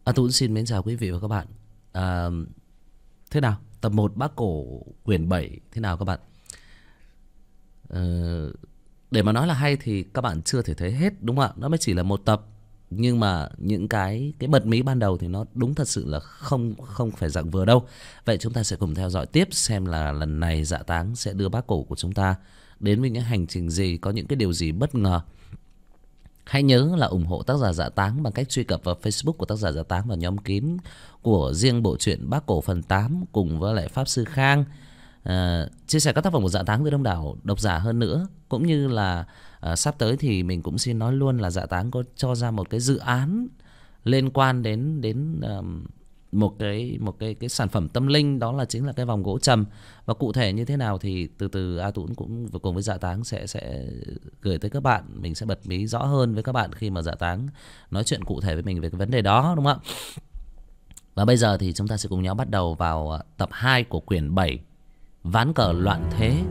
Tú xin mến chào quý vị và các bạn. à, Thế nào? Tập 1 Bác Cổ quyển 7 thế nào các bạn? Ờ, để mà nói là hay thì các bạn chưa thể thấy hết, đúng không ạ? Nó mới chỉ là một tập, nhưng mà những cái bật mí ban đầu thì nó đúng thật sự là không không phải dạng vừa đâu. Vậy chúng ta sẽ cùng theo dõi tiếp xem là lần này Dạ Táng sẽ đưa Bác Cổ của chúng ta đến với những hành trình gì, có những cái điều gì bất ngờ. Hãy nhớ là ủng hộ tác giả Dạ Táng bằng cách truy cập vào Facebook của tác giả Dạ Táng và nhóm kín của riêng bộ truyện Bác Cổ phần 8 cùng với lại Pháp Sư Khang. Chia sẻ các tác phẩm của Dạ Táng với đông đảo độc giả hơn nữa. Cũng như là sắp tới thì mình cũng xin nói luôn là Dạ Táng có cho ra một cái dự án liên quan đến một cái sản phẩm tâm linh, đó là chính là cái vòng gỗ trầm. Và cụ thể như thế nào thì từ từ A Tũng cũng cùng với Dạ Táng sẽ gửi tới các bạn. Mình sẽ bật mí rõ hơn với các bạn khi mà Dạ Táng nói chuyện cụ thể với mình về cái vấn đề đó, đúng không ạ? Và bây giờ thì chúng ta sẽ cùng nhau bắt đầu vào tập 2 của quyển 7 Ván cờ loạn thế.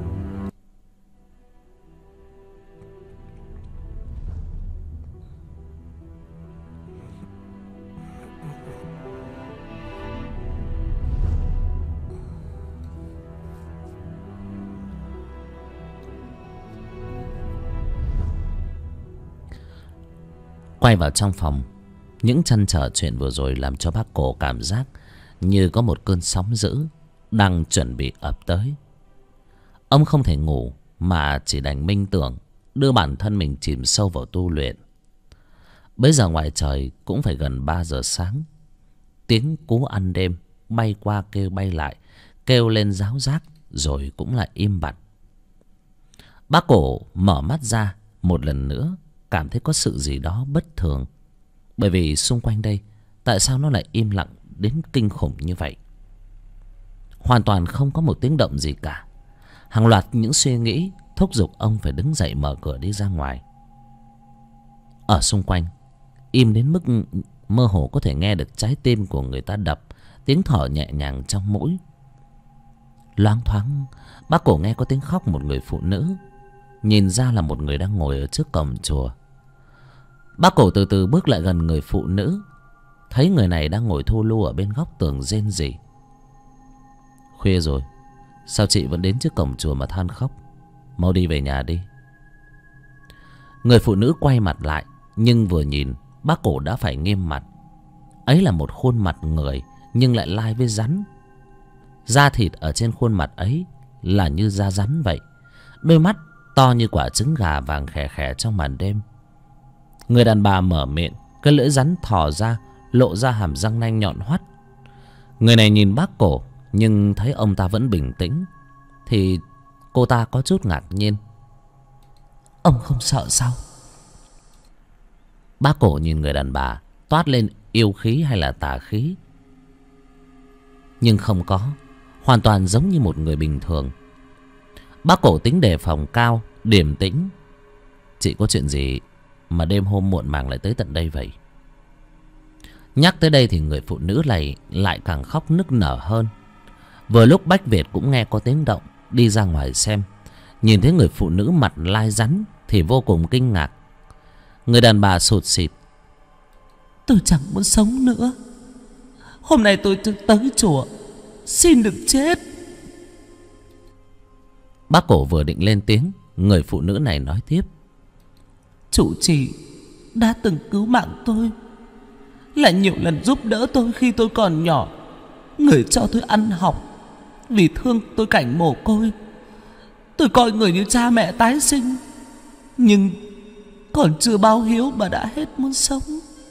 Quay vào trong phòng, những trăn trở chuyện vừa rồi làm cho bác Cổ cảm giác như có một cơn sóng dữ đang chuẩn bị ập tới. Ông không thể ngủ mà chỉ đành minh tưởng đưa bản thân mình chìm sâu vào tu luyện. Bây giờ ngoài trời cũng phải gần 3 giờ sáng. Tiếng cú ăn đêm bay qua kêu bay lại, kêu lên ráo rác rồi cũng lại im bặt. Bác Cổ mở mắt ra một lần nữa, cảm thấy có sự gì đó bất thường. Bởi vì xung quanh đây tại sao nó lại im lặng đến kinh khủng như vậy? Hoàn toàn không có một tiếng động gì cả. Hàng loạt những suy nghĩ thúc giục ông phải đứng dậy mở cửa đi ra ngoài. Ở xung quanh im đến mức mơ hồ có thể nghe được trái tim của người ta đập, tiếng thở nhẹ nhàng trong mũi. Loáng thoáng bác Cổ nghe có tiếng khóc một người phụ nữ. Nhìn ra là một người đang ngồi ở trước cổng chùa. Bác Cổ từ từ bước lại gần người phụ nữ, thấy người này đang ngồi thu lu ở bên góc tường rên rỉ. Khuya rồi, sao chị vẫn đến trước cổng chùa mà than khóc? Mau đi về nhà đi. Người phụ nữ quay mặt lại, nhưng vừa nhìn bác Cổ đã phải nghiêm mặt. Ấy là một khuôn mặt người nhưng lại lai với rắn. Da thịt ở trên khuôn mặt ấy là như da rắn vậy. Đôi mắt to như quả trứng gà vàng khè khè trong màn đêm. Người đàn bà mở miệng, cái lưỡi rắn thò ra, lộ ra hàm răng nanh nhọn hoắt. Người này nhìn bác Cổ, nhưng thấy ông ta vẫn bình tĩnh thì cô ta có chút ngạc nhiên. Ông không sợ sao? Bác Cổ nhìn người đàn bà, toát lên yêu khí hay là tà khí. Nhưng không có, hoàn toàn giống như một người bình thường. Bác Cổ tính đề phòng cao, điềm tĩnh. Chị có chuyện gì mà đêm hôm muộn màng lại tới tận đây vậy? Nhắc tới đây thì người phụ nữ này lại càng khóc nức nở hơn. Vừa lúc Bách Việt cũng nghe có tiếng động, đi ra ngoài xem. Nhìn thấy người phụ nữ mặt lai rắn thì vô cùng kinh ngạc. Người đàn bà sụt sịt. Tôi chẳng muốn sống nữa. Hôm nay tôi tới chùa xin được chết. Bác Cổ vừa định lên tiếng, người phụ nữ này nói tiếp. Chủ trì đã từng cứu mạng tôi, lại nhiều lần giúp đỡ tôi khi tôi còn nhỏ. Người cho tôi ăn học, vì thương tôi cảnh mồ côi. Tôi coi người như cha mẹ tái sinh, nhưng còn chưa báo hiếu mà đã hết muốn sống.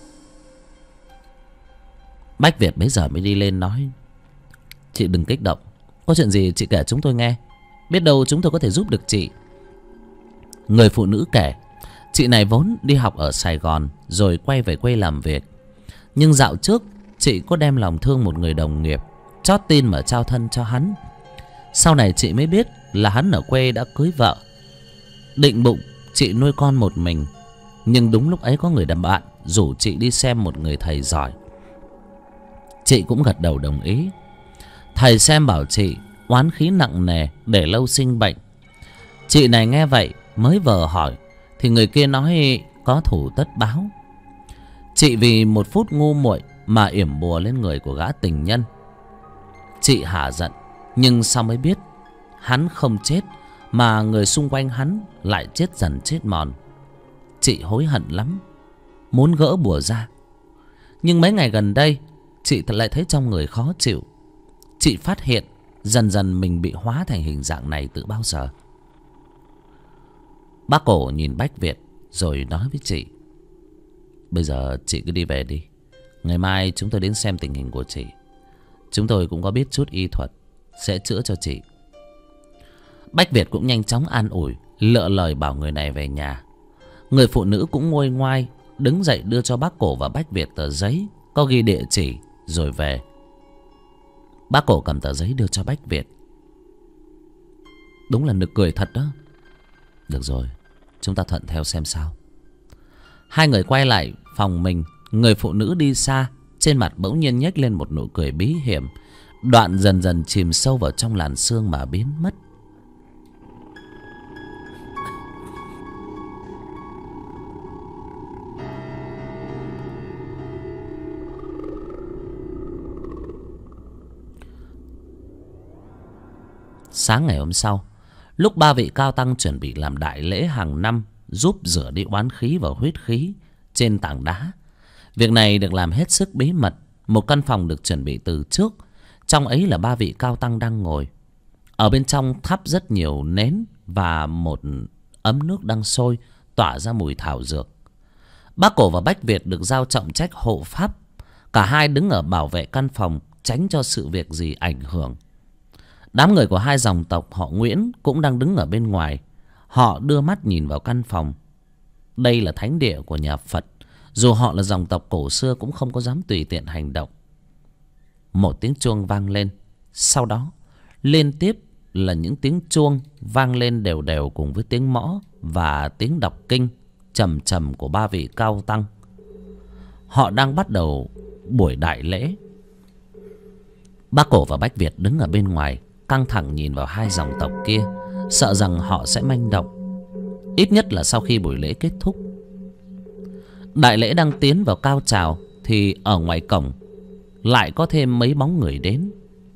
Bách Việt bấy giờ mới đi lên nói. Chị đừng kích động, có chuyện gì chị kể chúng tôi nghe, biết đâu chúng tôi có thể giúp được chị. Người phụ nữ kể chị này vốn đi học ở Sài Gòn rồi quay về quê làm việc. Nhưng dạo trước chị có đem lòng thương một người đồng nghiệp, chót tin mà trao thân cho hắn. Sau này chị mới biết là hắn ở quê đã cưới vợ. Định bụng chị nuôi con một mình. Nhưng đúng lúc ấy có người đàn bạn rủ chị đi xem một người thầy giỏi. Chị cũng gật đầu đồng ý. Thầy xem bảo chị oán khí nặng nề, để lâu sinh bệnh. Chị này nghe vậy mới vờ hỏi thì người kia nói có thủ tất báo. Chị vì một phút ngu muội mà yểm bùa lên người của gã tình nhân. Chị hả giận, nhưng sau mới biết hắn không chết, mà người xung quanh hắn lại chết dần chết mòn. Chị hối hận lắm, muốn gỡ bùa ra. Nhưng mấy ngày gần đây chị lại thấy trong người khó chịu. Chị phát hiện dần dần mình bị hóa thành hình dạng này từ bao giờ. Bác Cổ nhìn Bách Việt rồi nói với chị: bây giờ chị cứ đi về đi. Ngày mai chúng tôi đến xem tình hình của chị. Chúng tôi cũng có biết chút y thuật, sẽ chữa cho chị. Bách Việt cũng nhanh chóng an ủi, lựa lời bảo người này về nhà. Người phụ nữ cũng nguôi ngoai đứng dậy đưa cho bác Cổ và Bách Việt tờ giấy có ghi địa chỉ rồi về. Bác Cổ cầm tờ giấy đưa cho Bách Việt. Đúng là nực cười thật đó. Được rồi, chúng ta thuận theo xem sao. Hai người quay lại phòng mình. Người phụ nữ đi xa, trên mặt bỗng nhiên nhếch lên một nụ cười bí hiểm, đoạn dần dần chìm sâu vào trong làn sương mà biến mất. Sáng ngày hôm sau, lúc ba vị cao tăng chuẩn bị làm đại lễ hàng năm giúp rửa đi oán khí và huyết khí trên tảng đá, việc này được làm hết sức bí mật. Một căn phòng được chuẩn bị từ trước, trong ấy là ba vị cao tăng đang ngồi. Ở bên trong thắp rất nhiều nến và một ấm nước đang sôi tỏa ra mùi thảo dược. Bác Cổ và Bách Việt được giao trọng trách hộ pháp. Cả hai đứng ở bảo vệ căn phòng, tránh cho sự việc gì ảnh hưởng. Đám người của hai dòng tộc họ Nguyễn cũng đang đứng ở bên ngoài. Họ đưa mắt nhìn vào căn phòng. Đây là thánh địa của nhà Phật. Dù họ là dòng tộc cổ xưa cũng không có dám tùy tiện hành động. Một tiếng chuông vang lên. Sau đó liên tiếp là những tiếng chuông vang lên đều đều cùng với tiếng mõ và tiếng đọc kinh trầm trầm của ba vị cao tăng. Họ đang bắt đầu buổi đại lễ. Bác Cổ và Bách Việt đứng ở bên ngoài, căng thẳng nhìn vào hai dòng tộc kia, sợ rằng họ sẽ manh động, ít nhất là sau khi buổi lễ kết thúc. Đại lễ đang tiến vào cao trào thì ở ngoài cổng lại có thêm mấy bóng người đến.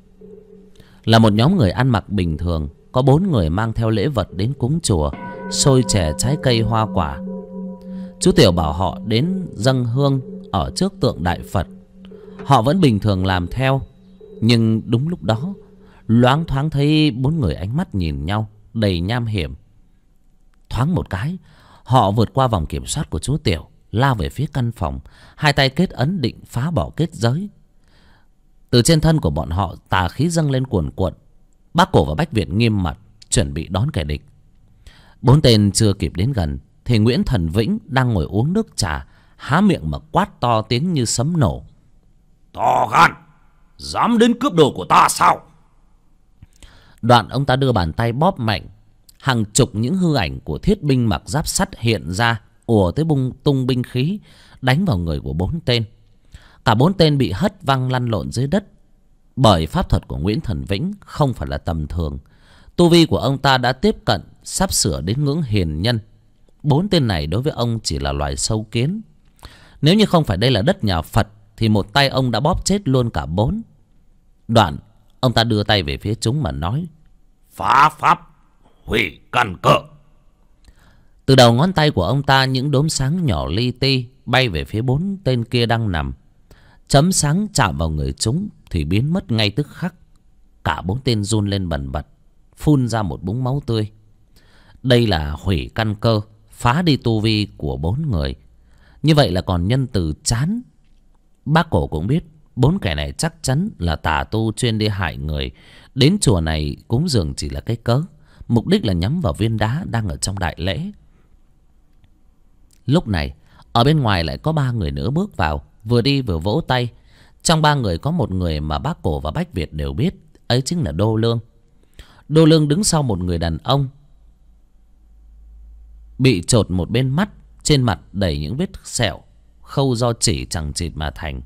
Là một nhóm người ăn mặc bình thường, có 4 người mang theo lễ vật đến cúng chùa, xôi chè trái cây hoa quả. Chú Tiểu bảo họ đến dâng hương ở trước tượng Đại Phật. Họ vẫn bình thường làm theo, nhưng đúng lúc đó loáng thoáng thấy 4 người ánh mắt nhìn nhau đầy nham hiểm. Thoáng một cái, họ vượt qua vòng kiểm soát của chú Tiểu, lao về phía căn phòng, hai tay kết ấn định phá bỏ kết giới. Từ trên thân của bọn họ tà khí dâng lên cuồn cuộn. Bác Cổ và Bách Việt nghiêm mặt chuẩn bị đón kẻ địch. 4 tên chưa kịp đến gần thì Nguyễn Thần Vĩnh đang ngồi uống nước trà, há miệng mà quát to tiếng như sấm nổ: To gan, dám đến cướp đồ của ta sao? Đoạn ông ta đưa bàn tay bóp mạnh, hàng chục những hư ảnh của thiết binh mặc giáp sắt hiện ra, ùa tới tung binh khí đánh vào người của 4 tên. Cả 4 tên bị hất văng lăn lộn dưới đất. Bởi pháp thuật của Nguyễn Thần Vĩnh không phải là tầm thường, tu vi của ông ta đã tiếp cận sắp sửa đến ngưỡng hiền nhân. 4 tên này đối với ông chỉ là loài sâu kiến. Nếu như không phải đây là đất nhà Phật thì một tay ông đã bóp chết luôn cả 4. Đoạn ông ta đưa tay về phía chúng mà nói: Phá pháp, hủy căn cơ. Từ đầu ngón tay của ông ta, những đốm sáng nhỏ li ti bay về phía 4 tên kia đang nằm. Chấm sáng chạm vào người chúng thì biến mất ngay tức khắc. Cả 4 tên run lên bần bật, phun ra một búng máu tươi. Đây là hủy căn cơ, phá đi tu vi của 4 người. Như vậy là còn nhân từ chán. Bác Cổ cũng biết 4 kẻ này chắc chắn là tà tu chuyên đi hại người. Đến chùa này cúng dường chỉ là cái cớ, mục đích là nhắm vào viên đá đang ở trong đại lễ. Lúc này ở bên ngoài lại có 3 người nữa bước vào, vừa đi vừa vỗ tay. Trong 3 người có một người mà Bác Cổ và Bách Việt đều biết, ấy chính là Đô Lương. Đô Lương đứng sau một người đàn ông bị chột một bên mắt, trên mặt đầy những vết sẹo khâu do chỉ chằng chịt mà thành.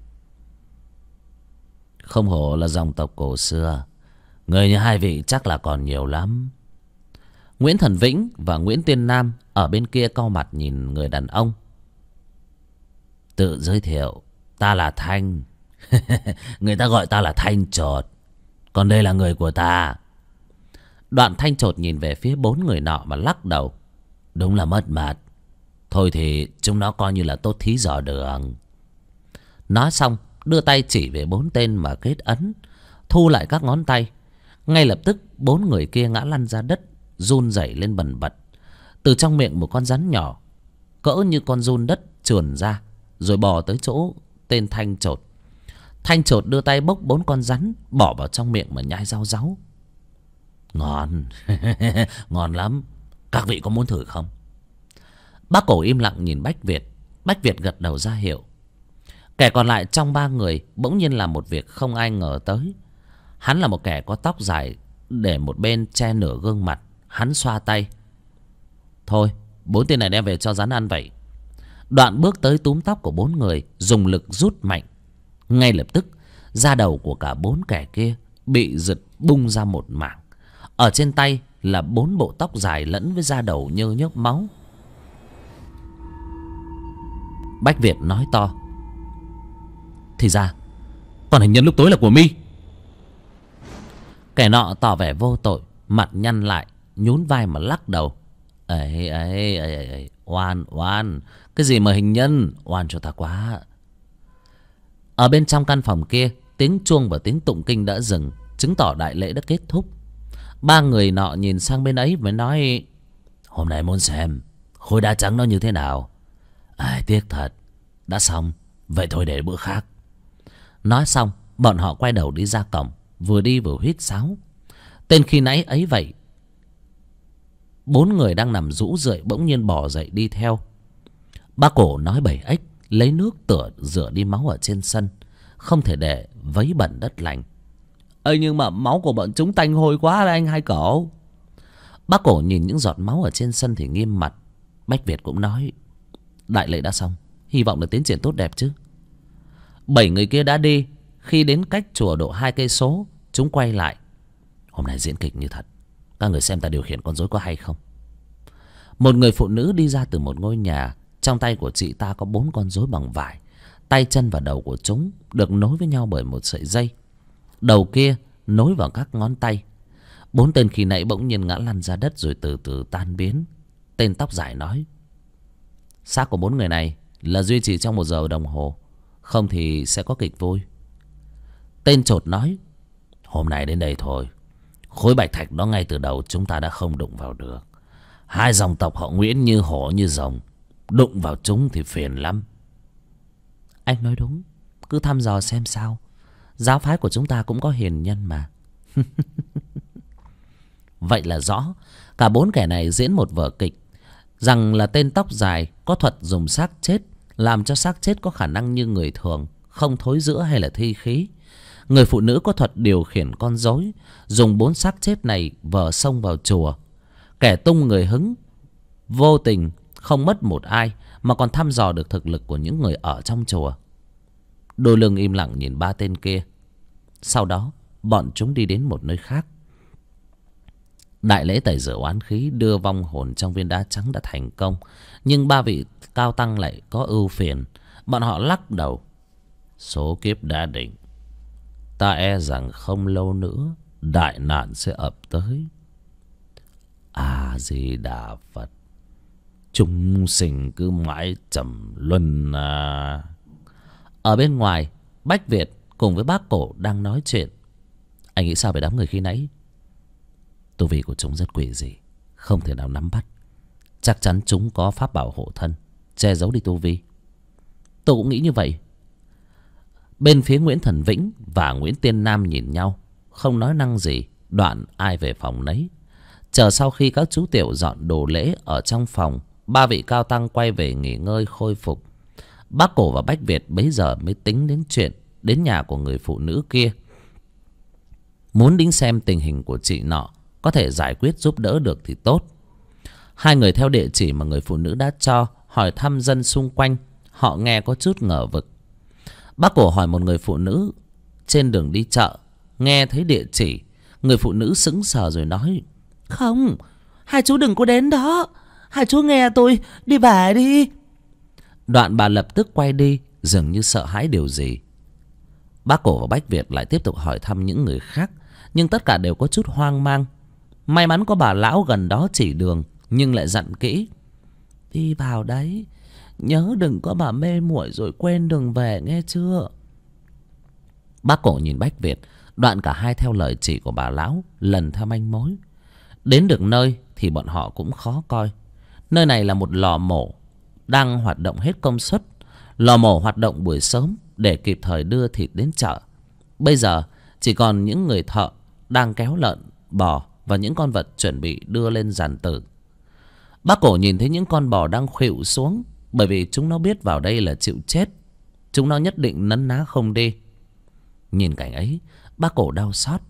Không hổ là dòng tộc cổ xưa, người như hai vị chắc là còn nhiều lắm. Nguyễn Thần Vĩnh và Nguyễn Tiên Nam ở bên kia cau mặt nhìn người đàn ông. Tự giới thiệu, ta là Thanh, Người ta gọi ta là Thanh Chột, còn đây là người của ta. Đoạn Thanh Chột nhìn về phía 4 người nọ mà lắc đầu. Đúng là mất mặt. Thôi thì chúng nó coi như là tốt thí dò đường. Nói xong đưa tay chỉ về 4 tên mà kết ấn, thu lại các ngón tay. Ngay lập tức 4 người kia ngã lăn ra đất, run rẩy lên bần bật. Từ trong miệng một con rắn nhỏ cỡ như con giun đất trườn ra, rồi bò tới chỗ tên Thanh Chột. Thanh Chột đưa tay bốc 4 con rắn bỏ vào trong miệng mà nhai rau ráu. Ngon. Ngon lắm. Các vị có muốn thử không? Bác Cổ im lặng nhìn Bách Việt. Bách Việt gật đầu ra hiệu. Kẻ còn lại trong 3 người bỗng nhiên làm một việc không ai ngờ tới. Hắn là một kẻ có tóc dài để một bên che nửa gương mặt. Hắn xoa tay. Thôi 4 tên này đem về cho rắn ăn vậy. Đoạn bước tới túm tóc của 4 người, dùng lực rút mạnh. Ngay lập tức da đầu của cả 4 kẻ kia bị giật bung ra một mảng. Ở trên tay là 4 bộ tóc dài lẫn với da đầu nhơ nhớp máu. Bách Việt nói to. Thì ra con hình nhân lúc tối là của mi. Kẻ nọ tỏ vẻ vô tội, mặt nhăn lại, nhún vai mà lắc đầu. Ấy, oan. Cái gì mà hình nhân, oan cho ta quá. Ở bên trong căn phòng kia, tiếng chuông và tiếng tụng kinh đã dừng, chứng tỏ đại lễ đã kết thúc. 3 người nọ nhìn sang bên ấy mới nói. Hôm nay muốn xem khối đá trắng nó như thế nào. Tiếc thật. Đã xong, vậy thôi để bữa khác. Nói xong bọn họ quay đầu đi ra cổng, vừa đi vừa huýt sáo. Tên khi nãy ấy vậy. 4 người đang nằm rũ rượi bỗng nhiên bò dậy đi theo. Bác Cổ nói 7 ếch lấy nước rửa đi máu ở trên sân, không thể để vấy bẩn đất lành. Nhưng mà máu của bọn chúng tanh hôi quá đấy anh Hai Cẩu. Bác Cổ nhìn những giọt máu ở trên sân thì nghiêm mặt. Bách Việt cũng nói. Đại lễ đã xong, hy vọng là tiến triển tốt đẹp chứ. 7 người kia đã đi. Khi đến cách chùa độ 2 cây số, chúng quay lại. Hôm nay diễn kịch như thật. Các người xem ta điều khiển con rối có hay không? Một người phụ nữ đi ra từ một ngôi nhà. Trong tay của chị ta có 4 con rối bằng vải. Tay chân và đầu của chúng được nối với nhau bởi một sợi dây. Đầu kia nối vào các ngón tay. 4 tên khi nãy bỗng nhiên ngã lăn ra đất rồi từ từ tan biến. Tên tóc dài nói. Xác của 4 người này là duy trì trong 1 giờ đồng hồ, không thì sẽ có kịch vui. Tên Chột nói. Hôm nay đến đây thôi. Khối bạch thạch đó ngay từ đầu chúng ta đã không đụng vào được. 2 dòng tộc họ Nguyễn như hổ như rồng, đụng vào chúng thì phiền lắm. Anh nói đúng. Cứ thăm dò xem sao. Giáo phái của chúng ta cũng có hiền nhân mà. Vậy là rõ. Cả 4 kẻ này diễn một vở kịch. Rằng là tên tóc dài có thuật dùng xác chết, làm cho xác chết có khả năng như người thường, không thối rữa hay là thi khí. Người phụ nữ có thuật điều khiển con rối, dùng 4 xác chết này vờ xông vào chùa. Kẻ tung người hứng vô tình không mất một ai, mà còn thăm dò được thực lực của những người ở trong chùa. Đôi lưng im lặng nhìn 3 tên kia. Sau đó bọn chúng đi đến một nơi khác. Đại lễ tẩy rửa oán khí, đưa vong hồn trong viên đá trắng đã thành công. Nhưng 3 vị cao tăng lại có ưu phiền. Bọn họ lắc đầu. Số kiếp đã định. Ta e rằng không lâu nữa đại nạn sẽ ập tới. Di Đà Phật. Chúng sinh cứ mãi trầm luân à. Ở bên ngoài, Bách Việt cùng với bác Cổ đang nói chuyện. Anh nghĩ sao về đám người khi nãy? Tu vi của chúng rất quỷ dị, không thể nào nắm bắt. Chắc chắn chúng có pháp bảo hộ thân, che giấu đi tu vi. Tôi cũng nghĩ như vậy. Bên phía Nguyễn Thần Vĩnh và Nguyễn Tiên Nam nhìn nhau, không nói năng gì. Đoạn ai về phòng nấy. Chờ sau khi các chú tiểu dọn đồ lễ ở trong phòng, 3 vị cao tăng quay về nghỉ ngơi khôi phục. Bác Cổ và Bách Việt bấy giờ mới tính đến chuyện đến nhà của người phụ nữ kia, muốn đến xem tình hình của chị nọ có thể giải quyết giúp đỡ được thì tốt. 2 người theo địa chỉ mà người phụ nữ đã cho, hỏi thăm dân xung quanh. Họ nghe có chút ngờ vực. Bác Cổ hỏi một người phụ nữ trên đường đi chợ, nghe thấy địa chỉ. Người phụ nữ sững sờ rồi nói. Không, hai chú đừng có đến đó. Hai chú nghe tôi, đi về đi. Đoạn bà lập tức quay đi, dường như sợ hãi điều gì. Bác Cổ và Bách Việt lại tiếp tục hỏi thăm những người khác, nhưng tất cả đều có chút hoang mang. May mắn có bà lão gần đó chỉ đường, nhưng lại dặn kỹ: đi vào đấy, nhớ đừng có mà mê muội rồi quên đường về, nghe chưa? Bác Cổ nhìn Bách Việt, đoạn cả hai theo lời chỉ của bà lão lần theo manh mối. Đến được nơi thì bọn họ cũng khó coi. Nơi này là một lò mổ đang hoạt động hết công suất. Lò mổ hoạt động buổi sớm để kịp thời đưa thịt đến chợ. Bây giờ chỉ còn những người thợ đang kéo lợn, bò và những con vật chuẩn bị đưa lên giàn tử. Bác Cổ nhìn thấy những con bò đang khuỵu xuống, bởi vì chúng nó biết vào đây là chịu chết. Chúng nó nhất định nấn ná không đi. Nhìn cảnh ấy, bác Cổ đau xót.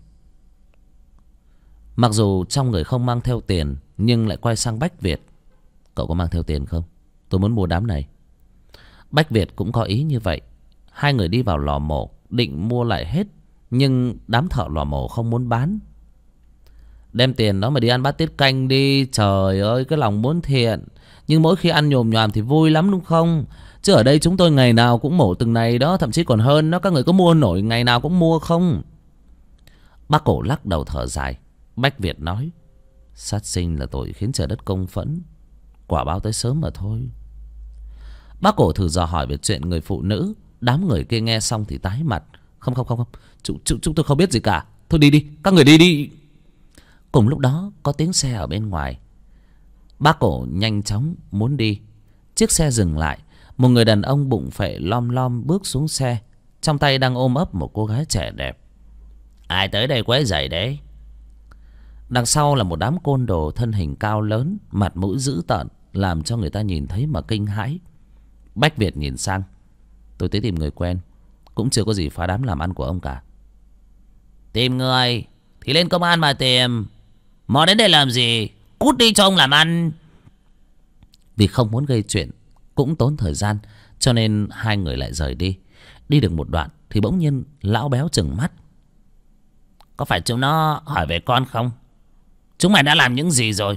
Mặc dù trong người không mang theo tiền, nhưng lại quay sang Bách Việt: cậu có mang theo tiền không? Tôi muốn mua đám này. Bách Việt cũng có ý như vậy. Hai người đi vào lò mổ định mua lại hết, nhưng đám thợ lò mổ không muốn bán. Đem tiền đó mà đi ăn bát tiết canh đi. Trời ơi, cái lòng muốn thiện, nhưng mỗi khi ăn nhồm nhoàm thì vui lắm đúng không? Chứ ở đây chúng tôi ngày nào cũng mổ từng này đó, thậm chí còn hơn đó. Các người có mua nổi ngày nào cũng mua không? Bác Cổ lắc đầu thở dài. Bách Việt nói: sát sinh là tội khiến trời đất công phẫn, quả báo tới sớm mà thôi. Bác Cổ thử dò hỏi về chuyện người phụ nữ. Đám người kia nghe xong thì tái mặt: không, chúng tôi không biết gì cả. Thôi đi đi, các người đi đi. Cùng lúc đó có tiếng xe ở bên ngoài. Bác Cổ nhanh chóng muốn đi. Chiếc xe dừng lại. Một người đàn ông bụng phệ lom lom bước xuống xe, trong tay đang ôm ấp một cô gái trẻ đẹp. Ai tới đây quấy rầy đấy? Đằng sau là một đám côn đồ thân hình cao lớn, mặt mũi dữ tợn, làm cho người ta nhìn thấy mà kinh hãi. Bách Việt nhìn sang: tôi tới tìm người quen, cũng chưa có gì phá đám làm ăn của ông cả. Tìm người thì lên công an mà tìm, mò đến đây làm gì? Cút đi cho ông làm ăn. Vì không muốn gây chuyện cũng tốn thời gian, cho nên hai người lại rời đi. Đi được một đoạn thì bỗng nhiên lão béo trừng mắt: có phải chúng nó hỏi về con không? Chúng mày đã làm những gì rồi?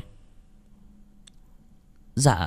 Dạ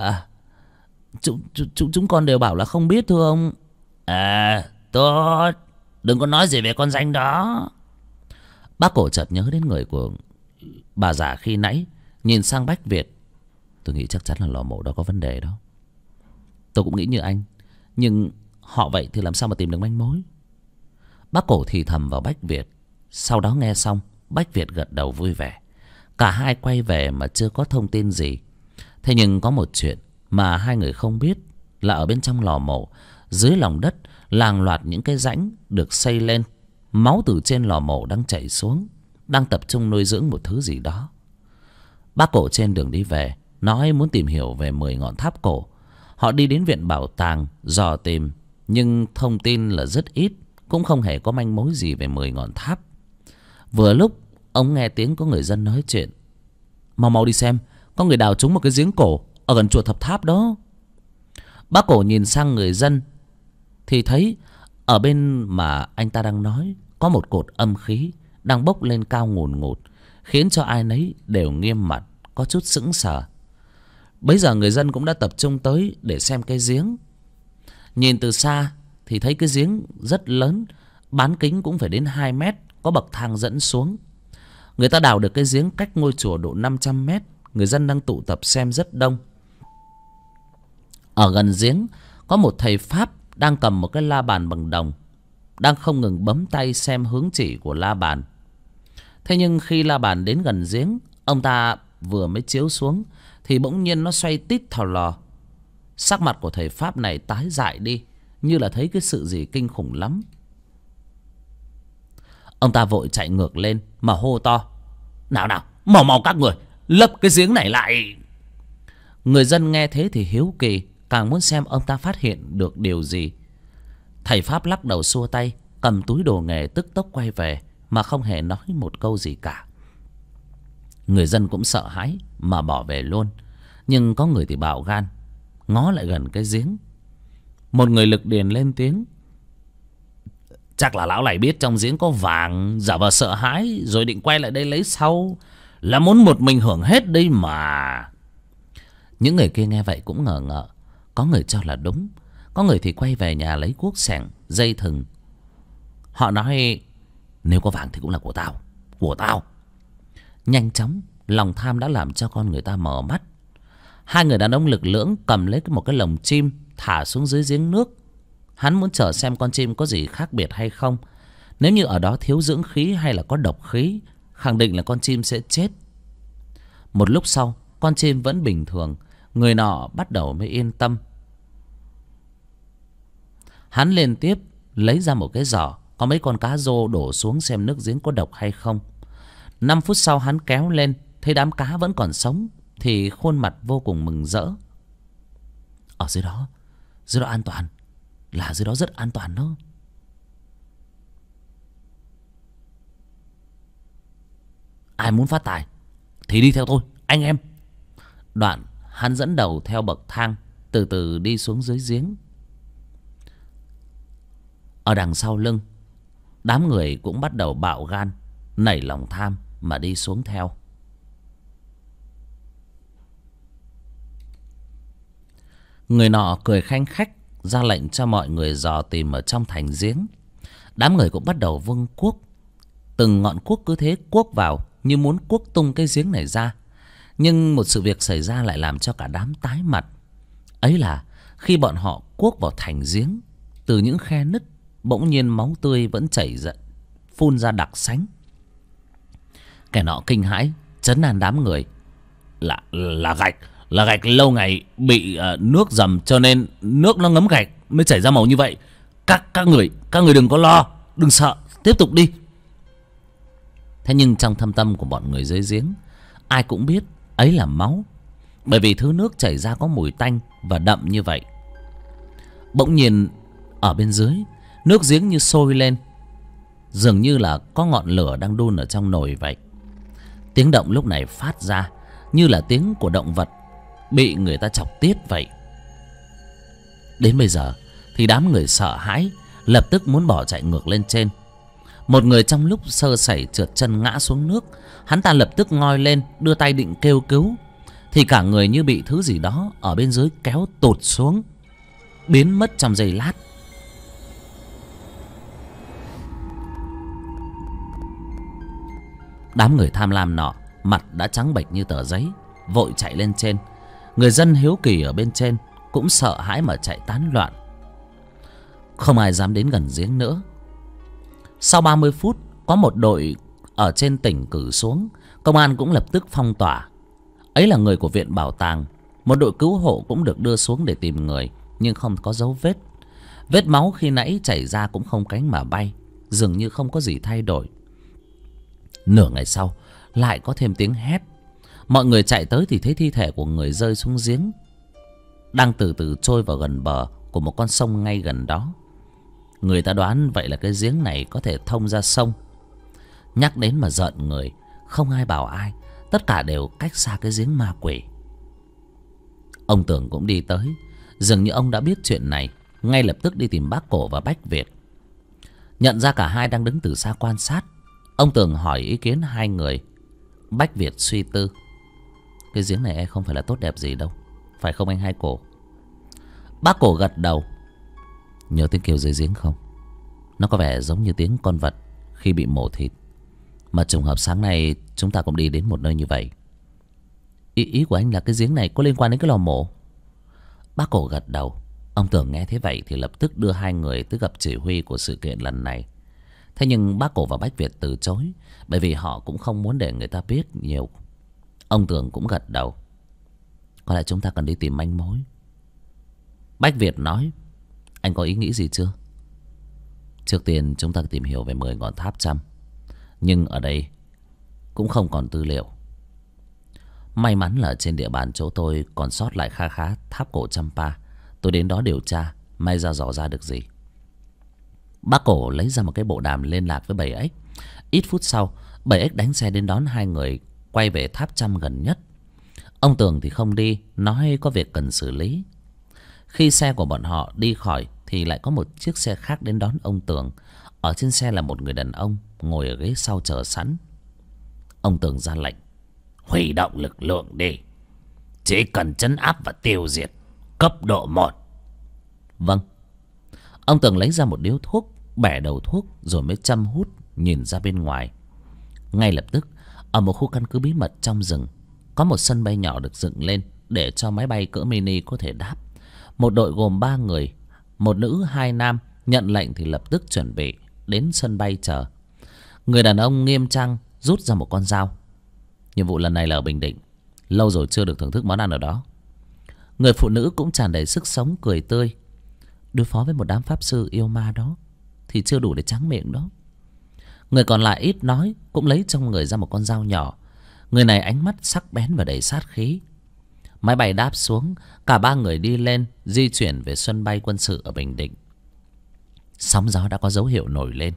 Chúng con đều bảo là không biết thưa ông. À, tốt, đừng có nói gì về con danh đó. Bác Cổ chợt nhớ đến người của bà già khi nãy, nhìn sang Bách Việt: tôi nghĩ chắc chắn là lò mổ đó có vấn đề đó. Tôi cũng nghĩ như anh, nhưng họ vậy thì làm sao mà tìm được manh mối? Bác Cổ thì thầm vào Bách Việt. Sau đó nghe xong, Bách Việt gật đầu vui vẻ. Cả hai quay về mà chưa có thông tin gì. Thế nhưng có một chuyện mà hai người không biết là ở bên trong lò mổ, dưới lòng đất làng loạt những cái rãnh được xây lên. Máu từ trên lò mổ đang chảy xuống, đang tập trung nuôi dưỡng một thứ gì đó. Bác Cổ trên đường đi về nói muốn tìm hiểu về 10 ngọn tháp cổ. Họ đi đến viện bảo tàng dò tìm, nhưng thông tin là rất ít, cũng không hề có manh mối gì về 10 ngọn tháp. Vừa lúc ông nghe tiếng có người dân nói chuyện: mau đi xem, có người đào trúng một cái giếng cổ ở gần chùa Thập Tháp đó. Bác Cổ nhìn sang người dân thì thấy ở bên mà anh ta đang nói có một cột âm khí đang bốc lên cao ngùn ngụt, khiến cho ai nấy đều nghiêm mặt, có chút sững sờ. Bấy giờ người dân cũng đã tập trung tới để xem cái giếng. Nhìn từ xa thì thấy cái giếng rất lớn, bán kính cũng phải đến 2 mét, có bậc thang dẫn xuống. Người ta đào được cái giếng cách ngôi chùa độ 500 mét. Người dân đang tụ tập xem rất đông. Ở gần giếng có một thầy Pháp đang cầm một cái la bàn bằng đồng, đang không ngừng bấm tay xem hướng chỉ của la bàn. Thế nhưng khi la bàn đến gần giếng, ông ta vừa mới chiếu xuống thì bỗng nhiên nó xoay tít thò lò. Sắc mặt của thầy Pháp này tái dại đi, như là thấy cái sự gì kinh khủng lắm. Ông ta vội chạy ngược lên mà hô to: nào, mau các người, lấp cái giếng này lại. Người dân nghe thế thì hiếu kỳ, càng muốn xem ông ta phát hiện được điều gì. Thầy Pháp lắc đầu xua tay, cầm túi đồ nghề tức tốc quay về mà không hề nói một câu gì cả. Người dân cũng sợ hãi mà bỏ về luôn. Nhưng có người thì bạo gan, ngó lại gần cái giếng. Một người lực điền lên tiếng: chắc là lão này biết trong giếng có vàng, giả vờ sợ hãi rồi định quay lại đây lấy sau, là muốn một mình hưởng hết đây mà. Những người kia nghe vậy cũng ngờ ngợ. Có người cho là đúng, có người thì quay về nhà lấy cuốc xẻng, dây thừng, Họ nói nếu có vàng thì cũng là của tao. Của tao. Nhanh chóng, lòng tham đã làm cho con người ta mở mắt. Hai người đàn ông lực lưỡng cầm lấy một cái lồng chim thả xuống dưới giếng nước. Hắn muốn chờ xem con chim có gì khác biệt hay không. Nếu như ở đó thiếu dưỡng khí hay là có độc khí, khẳng định là con chim sẽ chết. Một lúc sau, con chim vẫn bình thường. Người nọ bắt đầu mới yên tâm. Hắn liên tiếp lấy ra một cái giỏ, có mấy con cá rô đổ xuống xem nước giếng có độc hay không. 5 phút sau hắn kéo lên, thấy đám cá vẫn còn sống, thì khuôn mặt vô cùng mừng rỡ. Ở dưới đó an toàn. Là dưới đó rất an toàn đó. Ai muốn phát tài thì đi theo tôi, anh em. Đoạn hắn dẫn đầu theo bậc thang, từ từ đi xuống dưới giếng. Ở đằng sau lưng, đám người cũng bắt đầu bạo gan, nảy lòng tham mà đi xuống theo. Người nọ cười khanh khách, ra lệnh cho mọi người dò tìm ở trong thành giếng. Đám người cũng bắt đầu vung cuốc. Từng ngọn cuốc cứ thế cuốc vào, như muốn cuốc tung cái giếng này ra. Nhưng một sự việc xảy ra lại làm cho cả đám tái mặt. Ấy là khi bọn họ cuốc vào thành giếng, từ những khe nứt bỗng nhiên máu tươi vẫn chảy ra, phun ra đặc sánh. Kẻ nọ kinh hãi, trấn an đám người. Là gạch lâu ngày bị nước dầm, cho nên nước nó ngấm gạch mới chảy ra màu như vậy. Các người đừng có lo, đừng sợ, tiếp tục đi. Thế nhưng trong thâm tâm của bọn người dưới giếng, ai cũng biết ấy là máu, bởi vì thứ nước chảy ra có mùi tanh và đậm như vậy. Bỗng nhiên ở bên dưới, nước giếng như sôi lên, dường như là có ngọn lửa đang đun ở trong nồi vậy. Tiếng động lúc này phát ra như là tiếng của động vật bị người ta chọc tiết vậy. Đến bây giờ thì đám người sợ hãi, lập tức muốn bỏ chạy ngược lên trên. Một người trong lúc sơ sẩy trượt chân ngã xuống nước. Hắn ta lập tức ngoi lên, đưa tay định kêu cứu, thì cả người như bị thứ gì đó ở bên dưới kéo tụt xuống, biến mất trong giây lát. Đám người tham lam nọ mặt đã trắng bệch như tờ giấy, vội chạy lên trên. Người dân hiếu kỳ ở bên trên cũng sợ hãi mà chạy tán loạn. Không ai dám đến gần giếng nữa. Sau 30 phút, có một đội ở trên tỉnh cử xuống. Công an cũng lập tức phong tỏa. Ấy là người của viện bảo tàng. Một đội cứu hộ cũng được đưa xuống để tìm người, nhưng không có dấu vết. Vết máu khi nãy chảy ra cũng không cánh mà bay, dường như không có gì thay đổi. Nửa ngày sau, lại có thêm tiếng hét. Mọi người chạy tới thì thấy thi thể của người rơi xuống giếng, đang từ từ trôi vào gần bờ của một con sông ngay gần đó. Người ta đoán vậy là cái giếng này có thể thông ra sông. Nhắc đến mà giận người, không ai bảo ai, tất cả đều cách xa cái giếng ma quỷ. Ông Tường cũng đi tới. Dường như ông đã biết chuyện này, ngay lập tức đi tìm bác Cổ và Bách Việt. Nhận ra cả hai đang đứng từ xa quan sát, ông Tường hỏi ý kiến hai người. Bách Việt suy tư. Cái giếng này không phải là tốt đẹp gì đâu, phải không anh Hai Cổ? Bác Cổ gật đầu. Nhớ tiếng kêu dưới giếng không? Nó có vẻ giống như tiếng con vật khi bị mổ thịt. Mà trùng hợp sáng nay chúng ta cũng đi đến một nơi như vậy. Ý của anh là cái giếng này có liên quan đến cái lò mổ? Bác Cổ gật đầu. Ông Tường nghe thế vậy thì lập tức đưa hai người tới gặp chỉ huy của sự kiện lần này. Thế nhưng bác Cổ và Bách Việt từ chối, bởi vì họ cũng không muốn để người ta biết nhiều. Ông Tường cũng gật đầu. Có lẽ chúng ta cần đi tìm manh mối. Bách Việt nói. Anh có ý nghĩ gì chưa? Trước tiên chúng ta tìm hiểu về 10 ngọn tháp Chăm, nhưng ở đây cũng không còn tư liệu. May mắn là trên địa bàn chỗ tôi còn sót lại kha khá tháp cổ Champa. Tôi đến đó điều tra, may ra dò ra được gì. Bác Cổ lấy ra một cái bộ đàm liên lạc với 7X. Ít phút sau, 7X đánh xe đến đón hai người quay về tháp Chăm gần nhất. Ông Tường thì không đi, nói có việc cần xử lý. Khi xe của bọn họ đi khỏi thì lại có một chiếc xe khác đến đón ông Tường. Ở trên xe là một người đàn ông ngồi ở ghế sau chờ sẵn. Ông Tường ra lệnh. Huy động lực lượng đi. Chỉ cần trấn áp và tiêu diệt. Cấp độ 1. Vâng. Ông Tường lấy ra một điếu thuốc, bẻ đầu thuốc rồi mới châm hút nhìn ra bên ngoài. Ngay lập tức, ở một khu căn cứ bí mật trong rừng, có một sân bay nhỏ được dựng lên để cho máy bay cỡ mini có thể đáp. Một đội gồm 3 người, 1 nữ 2 nam, nhận lệnh thì lập tức chuẩn bị đến sân bay chờ. Người đàn ông nghiêm trang rút ra một con dao. Nhiệm vụ lần này là ở Bình Định, lâu rồi chưa được thưởng thức món ăn ở đó. Người phụ nữ cũng tràn đầy sức sống, cười tươi. Đối phó với một đám pháp sư yêu ma đó thì chưa đủ để tráng miệng đó. Người còn lại ít nói, cũng lấy trong người ra một con dao nhỏ. Người này ánh mắt sắc bén và đầy sát khí. Máy bay đáp xuống, cả 3 người đi lên, di chuyển về sân bay quân sự ở Bình Định. Sóng gió đã có dấu hiệu nổi lên.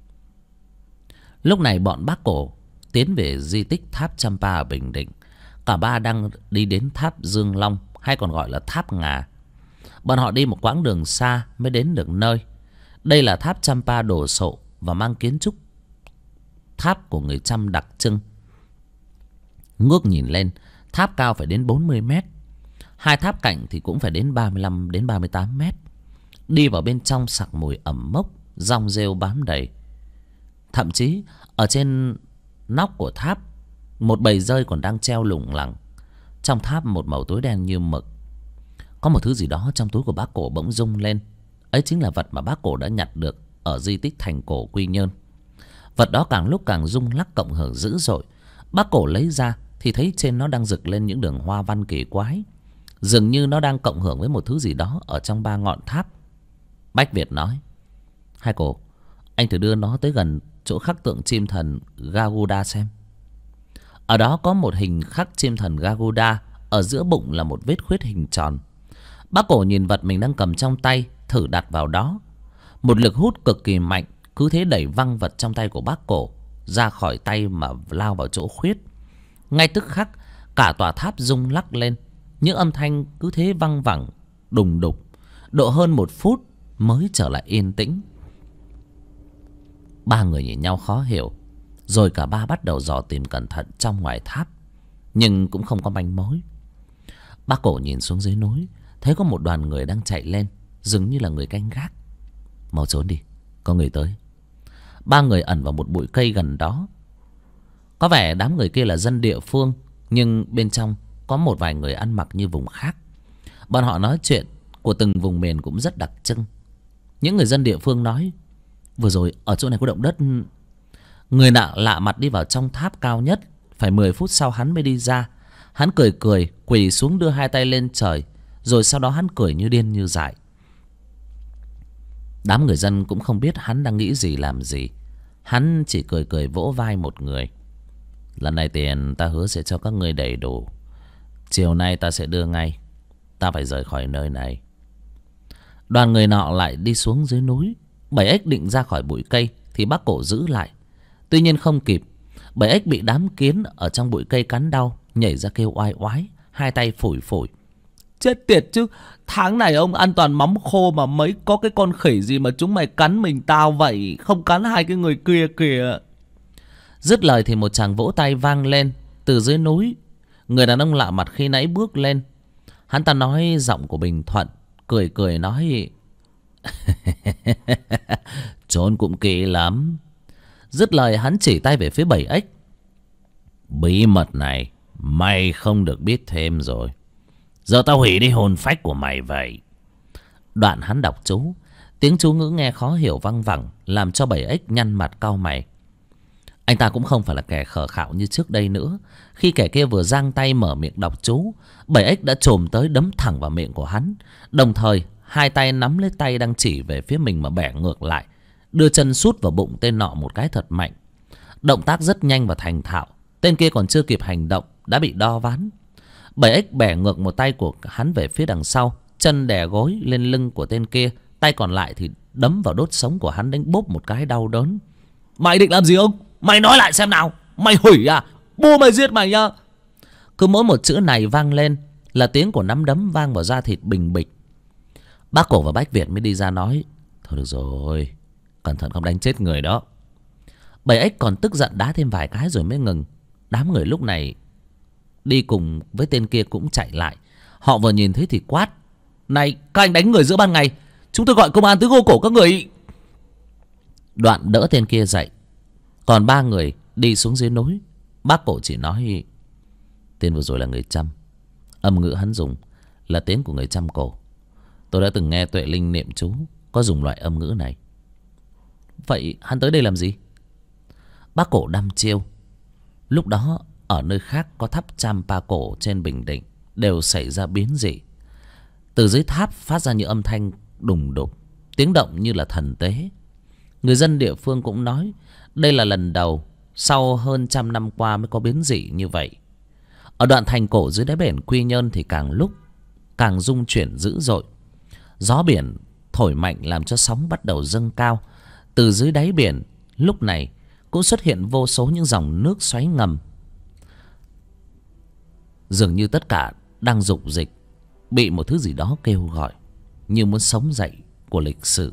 Lúc này bọn Bác Cổ tiến về di tích tháp Champa ở Bình Định. Cả 3 đang đi đến tháp Dương Long, hay còn gọi là tháp Ngà. Bọn họ đi một quãng đường xa mới đến được nơi. Đây là tháp Champa đồ sộ và mang kiến trúc tháp của người Chăm đặc trưng. Ngước nhìn lên, tháp cao phải đến 40 mét. 2 tháp cạnh thì cũng phải đến 35 đến 38 mét. Đi vào bên trong sặc mùi ẩm mốc, rong rêu bám đầy. Thậm chí ở trên nóc của tháp, một bầy dơi còn đang treo lủng lẳng. Trong tháp một màu tối đen như mực. Có một thứ gì đó trong túi của Bác Cổ bỗng rung lên. Ấy chính là vật mà Bác Cổ đã nhặt được ở di tích Thành Cổ Quy Nhơn. Vật đó càng lúc càng rung lắc cộng hưởng dữ dội. Bác Cổ lấy ra thì thấy trên nó đang rực lên những đường hoa văn kỳ quái. Dường như nó đang cộng hưởng với một thứ gì đó ở trong 3 ngọn tháp. Bách Việt nói: Hai Cổ, anh thử đưa nó tới gần chỗ khắc tượng chim thần Garuda xem. Ở đó có một hình khắc chim thần Garuda. Ở giữa bụng là một vết khuyết hình tròn. Bác Cổ nhìn vật mình đang cầm trong tay, thử đặt vào đó. Một lực hút cực kỳ mạnh cứ thế đẩy văng vật trong tay của Bác Cổ ra khỏi tay mà lao vào chỗ khuyết. Ngay tức khắc, cả tòa tháp rung lắc lên. Những âm thanh cứ thế văng vẳng, đùng đục. Độ hơn 1 phút mới trở lại yên tĩnh. 3 người nhìn nhau khó hiểu. Rồi cả 3 bắt đầu dò tìm cẩn thận trong ngoài tháp. Nhưng cũng không có manh mối. Bác Cổ nhìn xuống dưới núi, thấy có một đoàn người đang chạy lên, dường như là người canh gác. Mau trốn đi, có người tới. 3 người ẩn vào một bụi cây gần đó. Có vẻ đám người kia là dân địa phương, nhưng bên trong có một vài người ăn mặc như vùng khác. Bọn họ nói chuyện của từng vùng miền cũng rất đặc trưng. Những người dân địa phương nói: Vừa rồi ở chỗ này có động đất. Người nạ lạ mặt đi vào trong tháp cao nhất. Phải 10 phút sau hắn mới đi ra. Hắn cười cười, quỳ xuống đưa 2 tay lên trời. Rồi sau đó hắn cười như điên như dại. Đám người dân cũng không biết hắn đang nghĩ gì làm gì. Hắn chỉ cười cười vỗ vai một người: Lần này tiền ta hứa sẽ cho các ngươi đầy đủ. Chiều nay ta sẽ đưa ngay. Ta phải rời khỏi nơi này. Đoàn người nọ lại đi xuống dưới núi. 7X định ra khỏi bụi cây thì Bác Cổ giữ lại. Tuy nhiên không kịp. 7X bị đám kiến ở trong bụi cây cắn đau, nhảy ra kêu oai oái, 2 tay phủi phủi. Chết tiệt chứ, tháng này ông ăn toàn mắm khô mà mấy có cái con khỉ gì mà chúng mày cắn mình tao vậy, không cắn 2 cái người kia kìa. Dứt lời thì một tràng vỗ tay vang lên từ dưới núi. Người đàn ông lạ mặt khi nãy bước lên. Hắn ta nói giọng của Bình Thuận, cười cười nói: Trốn cũng kỹ lắm. Dứt lời hắn chỉ tay về phía 7X. Bí mật này mày không được biết thêm rồi. Giờ tao hủy đi hồn phách của mày vậy. Đoạn hắn đọc chú. Tiếng chú ngữ nghe khó hiểu văng vẳng, làm cho 7X nhăn mặt cau mày. Anh ta cũng không phải là kẻ khờ khạo như trước đây nữa. Khi kẻ kia vừa giang tay mở miệng đọc chú, 7X đã chồm tới đấm thẳng vào miệng của hắn. Đồng thời 2 tay nắm lấy tay đang chỉ về phía mình mà bẻ ngược lại, đưa chân sút vào bụng tên nọ một cái thật mạnh. Động tác rất nhanh và thành thạo. Tên kia còn chưa kịp hành động đã bị đo ván. 7X bẻ ngược một tay của hắn về phía đằng sau, chân đè gối lên lưng của tên kia, tay còn lại thì đấm vào đốt sống của hắn, đánh bốp một cái đau đớn. Mày định làm gì ông? Mày nói lại xem nào. Mày hủy à? Bố mày giết mày nhá. Cứ mỗi một chữ này vang lên là tiếng của nắm đấm vang vào da thịt bình bịch. Bác Cổ và Bách Việt mới đi ra nói: Thôi được rồi, cẩn thận không đánh chết người đó. 7X còn tức giận đá thêm vài cái rồi mới ngừng. Đám người lúc này đi cùng với tên kia cũng chạy lại. Họ vừa nhìn thấy thì quát: Này, các anh đánh người giữa ban ngày, chúng tôi gọi công an tới gô cổ các người. Đoạn đỡ tên kia dậy. Còn ba người đi xuống dưới núi. Bác Cổ chỉ nói: tên vừa rồi là người Chăm. Âm ngữ hắn dùng là tiếng của người Chăm Cổ. Tôi đã từng nghe Tuệ Linh niệm chú có dùng loại âm ngữ này. Vậy hắn tới đây làm gì? Bác Cổ đăm chiêu. Lúc đó ở nơi khác có tháp Champa Cổ trên Bình Định đều xảy ra biến dị. Từ dưới tháp phát ra những âm thanh đùng đục, tiếng động như là thần tế. Người dân địa phương cũng nói đây là lần đầu sau hơn 100 năm qua mới có biến dị như vậy. Ở đoạn thành cổ dưới đáy biển Quy Nhơn thì càng lúc càng rung chuyển dữ dội. Gió biển thổi mạnh làm cho sóng bắt đầu dâng cao. Từ dưới đáy biển lúc này cũng xuất hiện vô số những dòng nước xoáy ngầm. Dường như tất cả đang dục dịch, bị một thứ gì đó kêu gọi, như muốn sống dậy của lịch sử.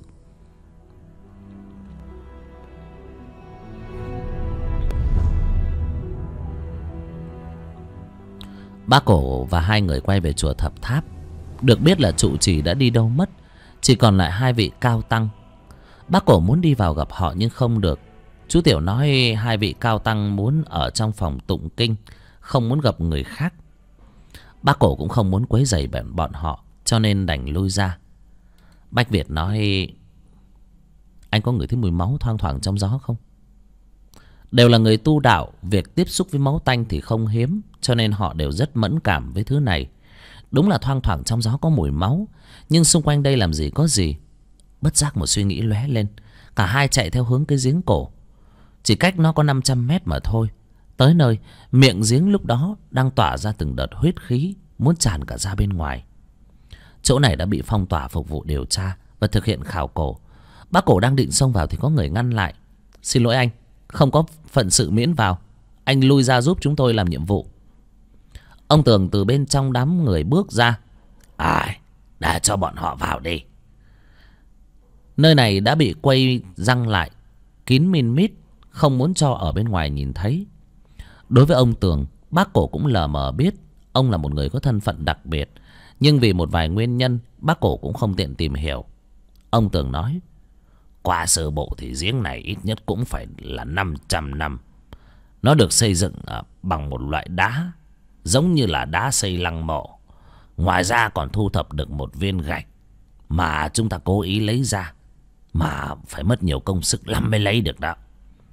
Bác Cổ và hai người quay về chùa Thập Tháp. Được biết là trụ trì đã đi đâu mất, chỉ còn lại hai vị cao tăng. Bác Cổ muốn đi vào gặp họ nhưng không được. Chú Tiểu nói hai vị cao tăng muốn ở trong phòng tụng kinh, không muốn gặp người khác. Bác Cổ cũng không muốn quấy rầy bọn họ, cho nên đành lui ra. Bách Việt nói: anh có ngửi thấy mùi máu thoang thoảng trong gió không? Đều là người tu đạo, việc tiếp xúc với máu tanh thì không hiếm, cho nên họ đều rất mẫn cảm với thứ này. Đúng là thoang thoảng trong gió có mùi máu, nhưng xung quanh đây làm gì có gì. Bất giác một suy nghĩ lóe lên. Cả hai chạy theo hướng cái giếng cổ. Chỉ cách nó có 500 mét mà thôi. Tới nơi, miệng giếng lúc đó đang tỏa ra từng đợt huyết khí, muốn tràn cả ra bên ngoài. Chỗ này đã bị phong tỏa phục vụ điều tra và thực hiện khảo cổ. Bác Cổ đang định xông vào thì có người ngăn lại. Xin lỗi anh, không có phận sự miễn vào. Anh lui ra giúp chúng tôi làm nhiệm vụ. Ông Tường từ bên trong đám người bước ra. Để cho bọn họ vào đi. Nơi này đã bị quây răng lại, kín min mít, không muốn cho ở bên ngoài nhìn thấy. Đối với ông Tường, bác Cổ cũng lờ mờ biết ông là một người có thân phận đặc biệt, nhưng vì một vài nguyên nhân bác Cổ cũng không tiện tìm hiểu. Ông Tường nói: qua sơ bộ thì giếng này ít nhất cũng phải là 500 năm. Nó được xây dựng bằng một loại đá giống như là đá xây lăng mộ. Ngoài ra còn thu thập được một viên gạch mà chúng ta cố ý lấy ra, mà phải mất nhiều công sức lắm mới lấy được đó.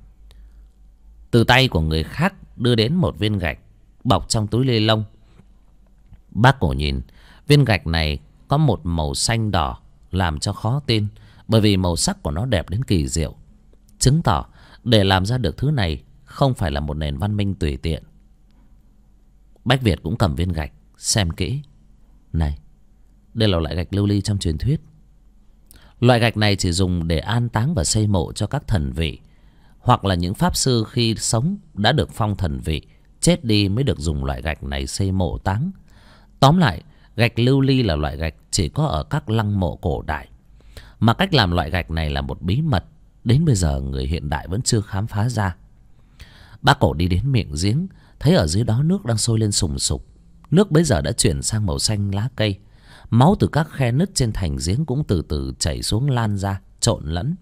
Từ tay của người khác đưa đến một viên gạch bọc trong túi ni lông. Bác Cổ nhìn viên gạch này có một màu xanh đỏ, làm cho khó tin, bởi vì màu sắc của nó đẹp đến kỳ diệu, chứng tỏ để làm ra được thứ này không phải là một nền văn minh tùy tiện. Bách Việt cũng cầm viên gạch xem kỹ. Này, đây là loại gạch lưu ly trong truyền thuyết. Loại gạch này chỉ dùng để an táng và xây mộ cho các thần vị, hoặc là những pháp sư khi sống đã được phong thần vị, chết đi mới được dùng loại gạch này xây mộ táng. Tóm lại, gạch lưu ly là loại gạch chỉ có ở các lăng mộ cổ đại. Mà cách làm loại gạch này là một bí mật, đến bây giờ người hiện đại vẫn chưa khám phá ra. Bác Cổ đi đến miệng giếng, thấy ở dưới đó nước đang sôi lên sùng sục. Nước bấy giờ đã chuyển sang màu xanh lá cây. Máu từ các khe nứt trên thành giếng cũng từ từ chảy xuống, lan ra, trộn lẫn.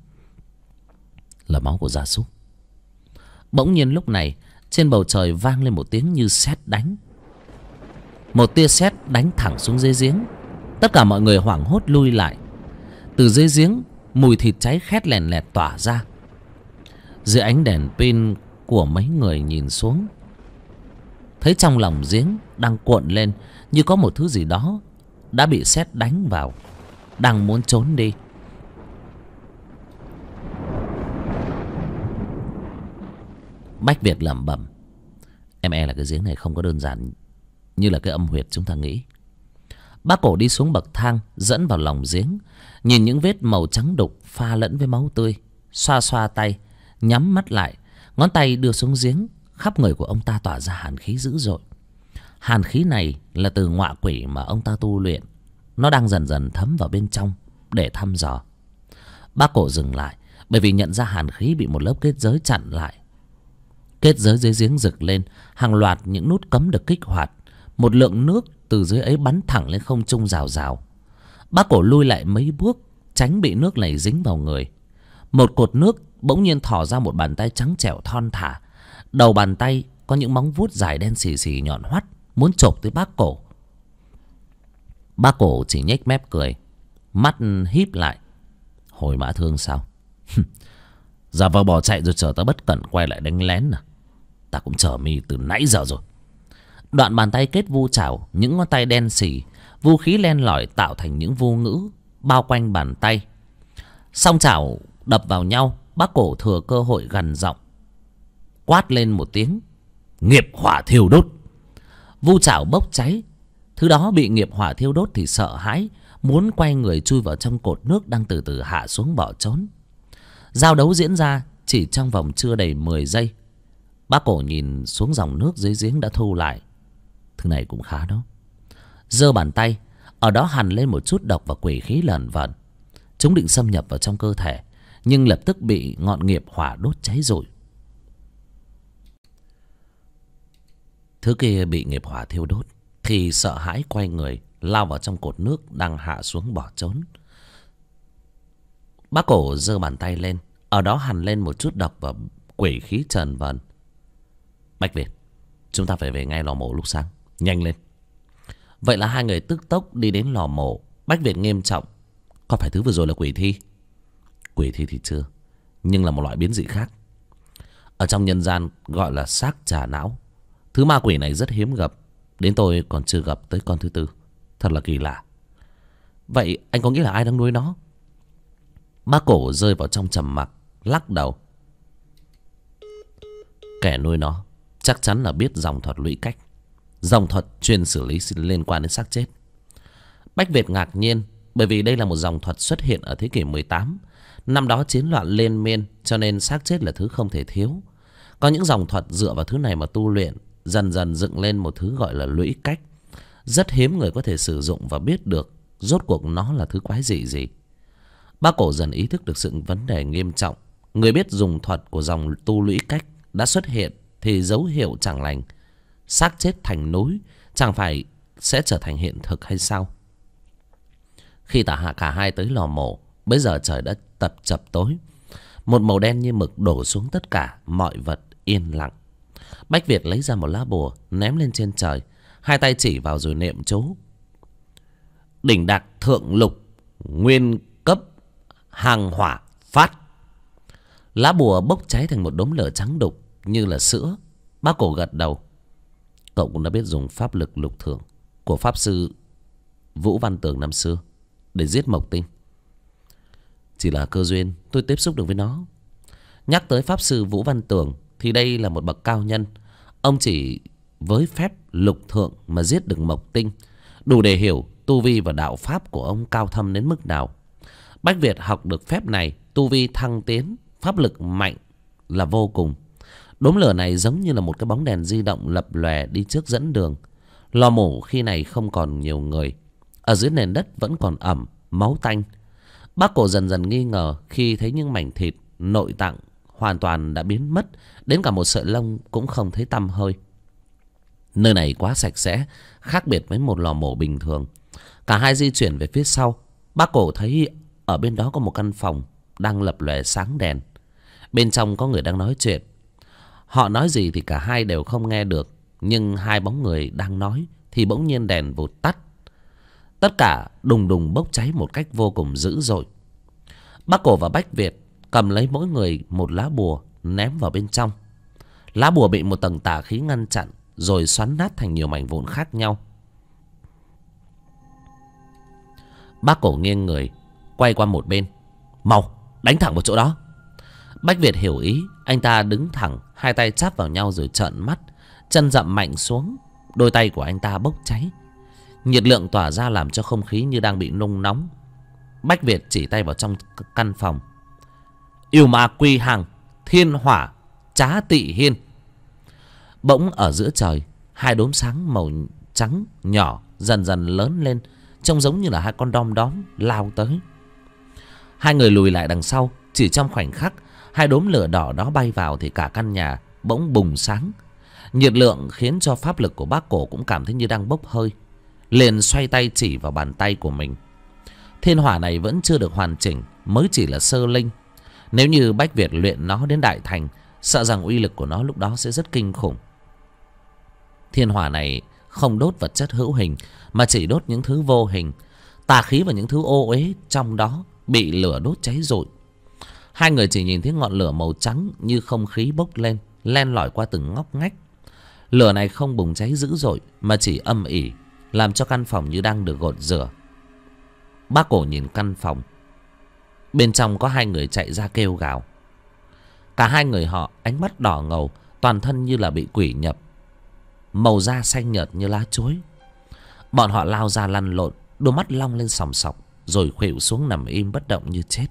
Là máu của gia súc. Bỗng nhiên lúc này, trên bầu trời vang lên một tiếng như sét đánh. Một tia sét đánh thẳng xuống dưới giếng. Tất cả mọi người hoảng hốt lui lại. Từ dưới giếng, mùi thịt cháy khét lèn lẹt tỏa ra. Dưới ánh đèn pin của mấy người nhìn xuống, thấy trong lòng giếng đang cuộn lên như có một thứ gì đó đã bị sét đánh vào, đang muốn trốn đi. Bách Việt lẩm bẩm: em e là cái giếng này không có đơn giản như là cái âm huyệt chúng ta nghĩ. Bác Cổ đi xuống bậc thang dẫn vào lòng giếng, nhìn những vết màu trắng đục pha lẫn với máu tươi, xoa xoa tay, nhắm mắt lại, ngón tay đưa xuống giếng. Khắp người của ông ta tỏa ra hàn khí dữ dội. Hàn khí này là từ ngọa quỷ mà ông ta tu luyện. Nó đang dần dần thấm vào bên trong để thăm dò. Bác Cổ dừng lại, bởi vì nhận ra hàn khí bị một lớp kết giới chặn lại. Kết giới dưới giếng rực lên, hàng loạt những nút cấm được kích hoạt. Một lượng nước từ dưới ấy bắn thẳng lên không trung rào rào. Bác Cổ lui lại mấy bước, tránh bị nước này dính vào người. Một cột nước bỗng nhiên thò ra một bàn tay trắng trẻo thon thả. Đầu bàn tay có những móng vuốt dài đen xì xì nhọn hoắt, muốn chộp tới bác Cổ. Bác Cổ chỉ nhếch mép cười, mắt híp lại. Hồi mã thương sao? Giả vờ bỏ chạy rồi chờ ta bất cẩn quay lại đánh lén à? Ta cũng chờ mi từ nãy giờ rồi. Đoạn bàn tay kết vu chảo, những ngón tay đen xì, vũ khí len lỏi tạo thành những vu ngữ bao quanh bàn tay. Song chảo đập vào nhau, bác Cổ thừa cơ hội gằn giọng quát lên một tiếng: nghiệp hỏa thiêu đốt. Vu chảo bốc cháy. Thứ đó bị nghiệp hỏa thiêu đốt thì sợ hãi, muốn quay người chui vào trong cột nước đang từ từ hạ xuống bỏ trốn. Giao đấu diễn ra chỉ trong vòng chưa đầy 10 giây. Bác Cổ nhìn xuống dòng nước dưới giếng đã thu lại. Thứ này cũng khá đó. Giơ bàn tay, ở đó hằn lên một chút độc và quỷ khí lởn vởn. Chúng định xâm nhập vào trong cơ thể, nhưng lập tức bị ngọn nghiệp hỏa đốt cháy rụi. Thứ kia bị nghiệp hỏa thiêu đốt thì sợ hãi quay người lao vào trong cột nước đang hạ xuống bỏ trốn. Bác Cổ giơ bàn tay lên, ở đó hằn lên một chút độc và quỷ khí trần vần. Bách Việt, chúng ta phải về ngay lò mổ lúc sáng, nhanh lên. Vậy là hai người tức tốc đi đến lò mổ. Bách Việt nghiêm trọng: có phải thứ vừa rồi là quỷ thi? Quỷ thi thì chưa, nhưng là một loại biến dị khác. Ở trong nhân gian gọi là xác trà não. Thứ ma quỷ này rất hiếm gặp, đến tôi còn chưa gặp tới con thứ tư. Thật là kỳ lạ. Vậy anh có nghĩ là ai đang nuôi nó? Bác Cổ rơi vào trong trầm mặc, lắc đầu. Kẻ nuôi nó chắc chắn là biết dòng thuật lũy cách, dòng thuật chuyên xử lý liên quan đến xác chết. Bách Việt ngạc nhiên, bởi vì đây là một dòng thuật xuất hiện ở thế kỷ 18. Năm đó chiến loạn liên miên, cho nên xác chết là thứ không thể thiếu. Có những dòng thuật dựa vào thứ này mà tu luyện, dần dần dựng lên một thứ gọi là lũy cách. Rất hiếm người có thể sử dụng và biết được rốt cuộc nó là thứ quái dị gì. Bác Cổ dần ý thức được sự vấn đề nghiêm trọng. Người biết dùng thuật của dòng tu lũy cách đã xuất hiện thì dấu hiệu chẳng lành. Xác chết thành núi chẳng phải sẽ trở thành hiện thực hay sao? Khi cả hai tới lò mổ, bây giờ trời đã tập chập tối. Một màu đen như mực đổ xuống tất cả mọi vật yên lặng. Bách Việt lấy ra một lá bùa ném lên trên trời, hai tay chỉ vào rồi niệm chú: đỉnh đạt thượng lục nguyên cấp hàng hỏa phát. Lá bùa bốc cháy thành một đốm lửa trắng đục như là sữa. Bác Cổ gật đầu. Cậu cũng đã biết dùng pháp lực lục thượng của pháp sư Vũ Văn Tường năm xưa để giết Mộc Tinh. Chỉ là cơ duyên tôi tiếp xúc được với nó. Nhắc tới pháp sư Vũ Văn Tường thì đây là một bậc cao nhân. Ông chỉ với phép lục thượng mà giết được Mộc Tinh, đủ để hiểu tu vi và đạo pháp của ông cao thâm đến mức nào. Bách Việt học được phép này, tu vi thăng tiến, pháp lực mạnh là vô cùng. Đốm lửa này giống như là một cái bóng đèn di động lập lòe đi trước dẫn đường. Lò mổ khi này không còn nhiều người. Ở dưới nền đất vẫn còn ẩm, máu tanh. Bác Cổ dần dần nghi ngờ khi thấy những mảnh thịt, nội tạng hoàn toàn đã biến mất, đến cả một sợi lông cũng không thấy tăm hơi. Nơi này quá sạch sẽ, khác biệt với một lò mổ bình thường. Cả hai di chuyển về phía sau. Bác Cổ thấy ở bên đó có một căn phòng đang lập lòe sáng đèn. Bên trong có người đang nói chuyện. Họ nói gì thì cả hai đều không nghe được, nhưng hai bóng người đang nói thì bỗng nhiên đèn vụt tắt. Tất cả đùng đùng bốc cháy một cách vô cùng dữ dội. Bác Cổ và Bách Việt cầm lấy mỗi người một lá bùa ném vào bên trong. Lá bùa bị một tầng tà khí ngăn chặn, rồi xoắn nát thành nhiều mảnh vụn khác nhau. Bác Cổ nghiêng người quay qua một bên. Mau đánh thẳng vào chỗ đó. Bách Việt hiểu ý. Anh ta đứng thẳng, hai tay chắp vào nhau rồi trợn mắt, chân dậm mạnh xuống. Đôi tay của anh ta bốc cháy. Nhiệt lượng tỏa ra làm cho không khí như đang bị nung nóng. Bách Việt chỉ tay vào trong căn phòng. Yêu ma quy hàng, thiên hỏa trá tị hiên. Bỗng ở giữa trời, hai đốm sáng màu trắng nhỏ dần dần lớn lên, trông giống như là hai con đom đóm lao tới. Hai người lùi lại đằng sau. Chỉ trong khoảnh khắc, hai đốm lửa đỏ đó bay vào thì cả căn nhà bỗng bùng sáng. Nhiệt lượng khiến cho pháp lực của bác Cổ cũng cảm thấy như đang bốc hơi. Liền xoay tay chỉ vào bàn tay của mình. Thiên hỏa này vẫn chưa được hoàn chỉnh, mới chỉ là sơ linh. Nếu như Bách Việt luyện nó đến đại thành, sợ rằng uy lực của nó lúc đó sẽ rất kinh khủng. Thiên hỏa này không đốt vật chất hữu hình, mà chỉ đốt những thứ vô hình. Tà khí và những thứ ô uế trong đó bị lửa đốt cháy rụi. Hai người chỉ nhìn thấy ngọn lửa màu trắng như không khí bốc lên, len lỏi qua từng ngóc ngách. Lửa này không bùng cháy dữ dội, mà chỉ âm ỉ, làm cho căn phòng như đang được gột rửa. Bác Cổ nhìn căn phòng. Bên trong có hai người chạy ra kêu gào. Cả hai người họ ánh mắt đỏ ngầu, toàn thân như là bị quỷ nhập, màu da xanh nhợt như lá chuối. Bọn họ lao ra lăn lộn, đôi mắt long lên sòng sọc, rồi khuỵu xuống nằm im bất động như chết.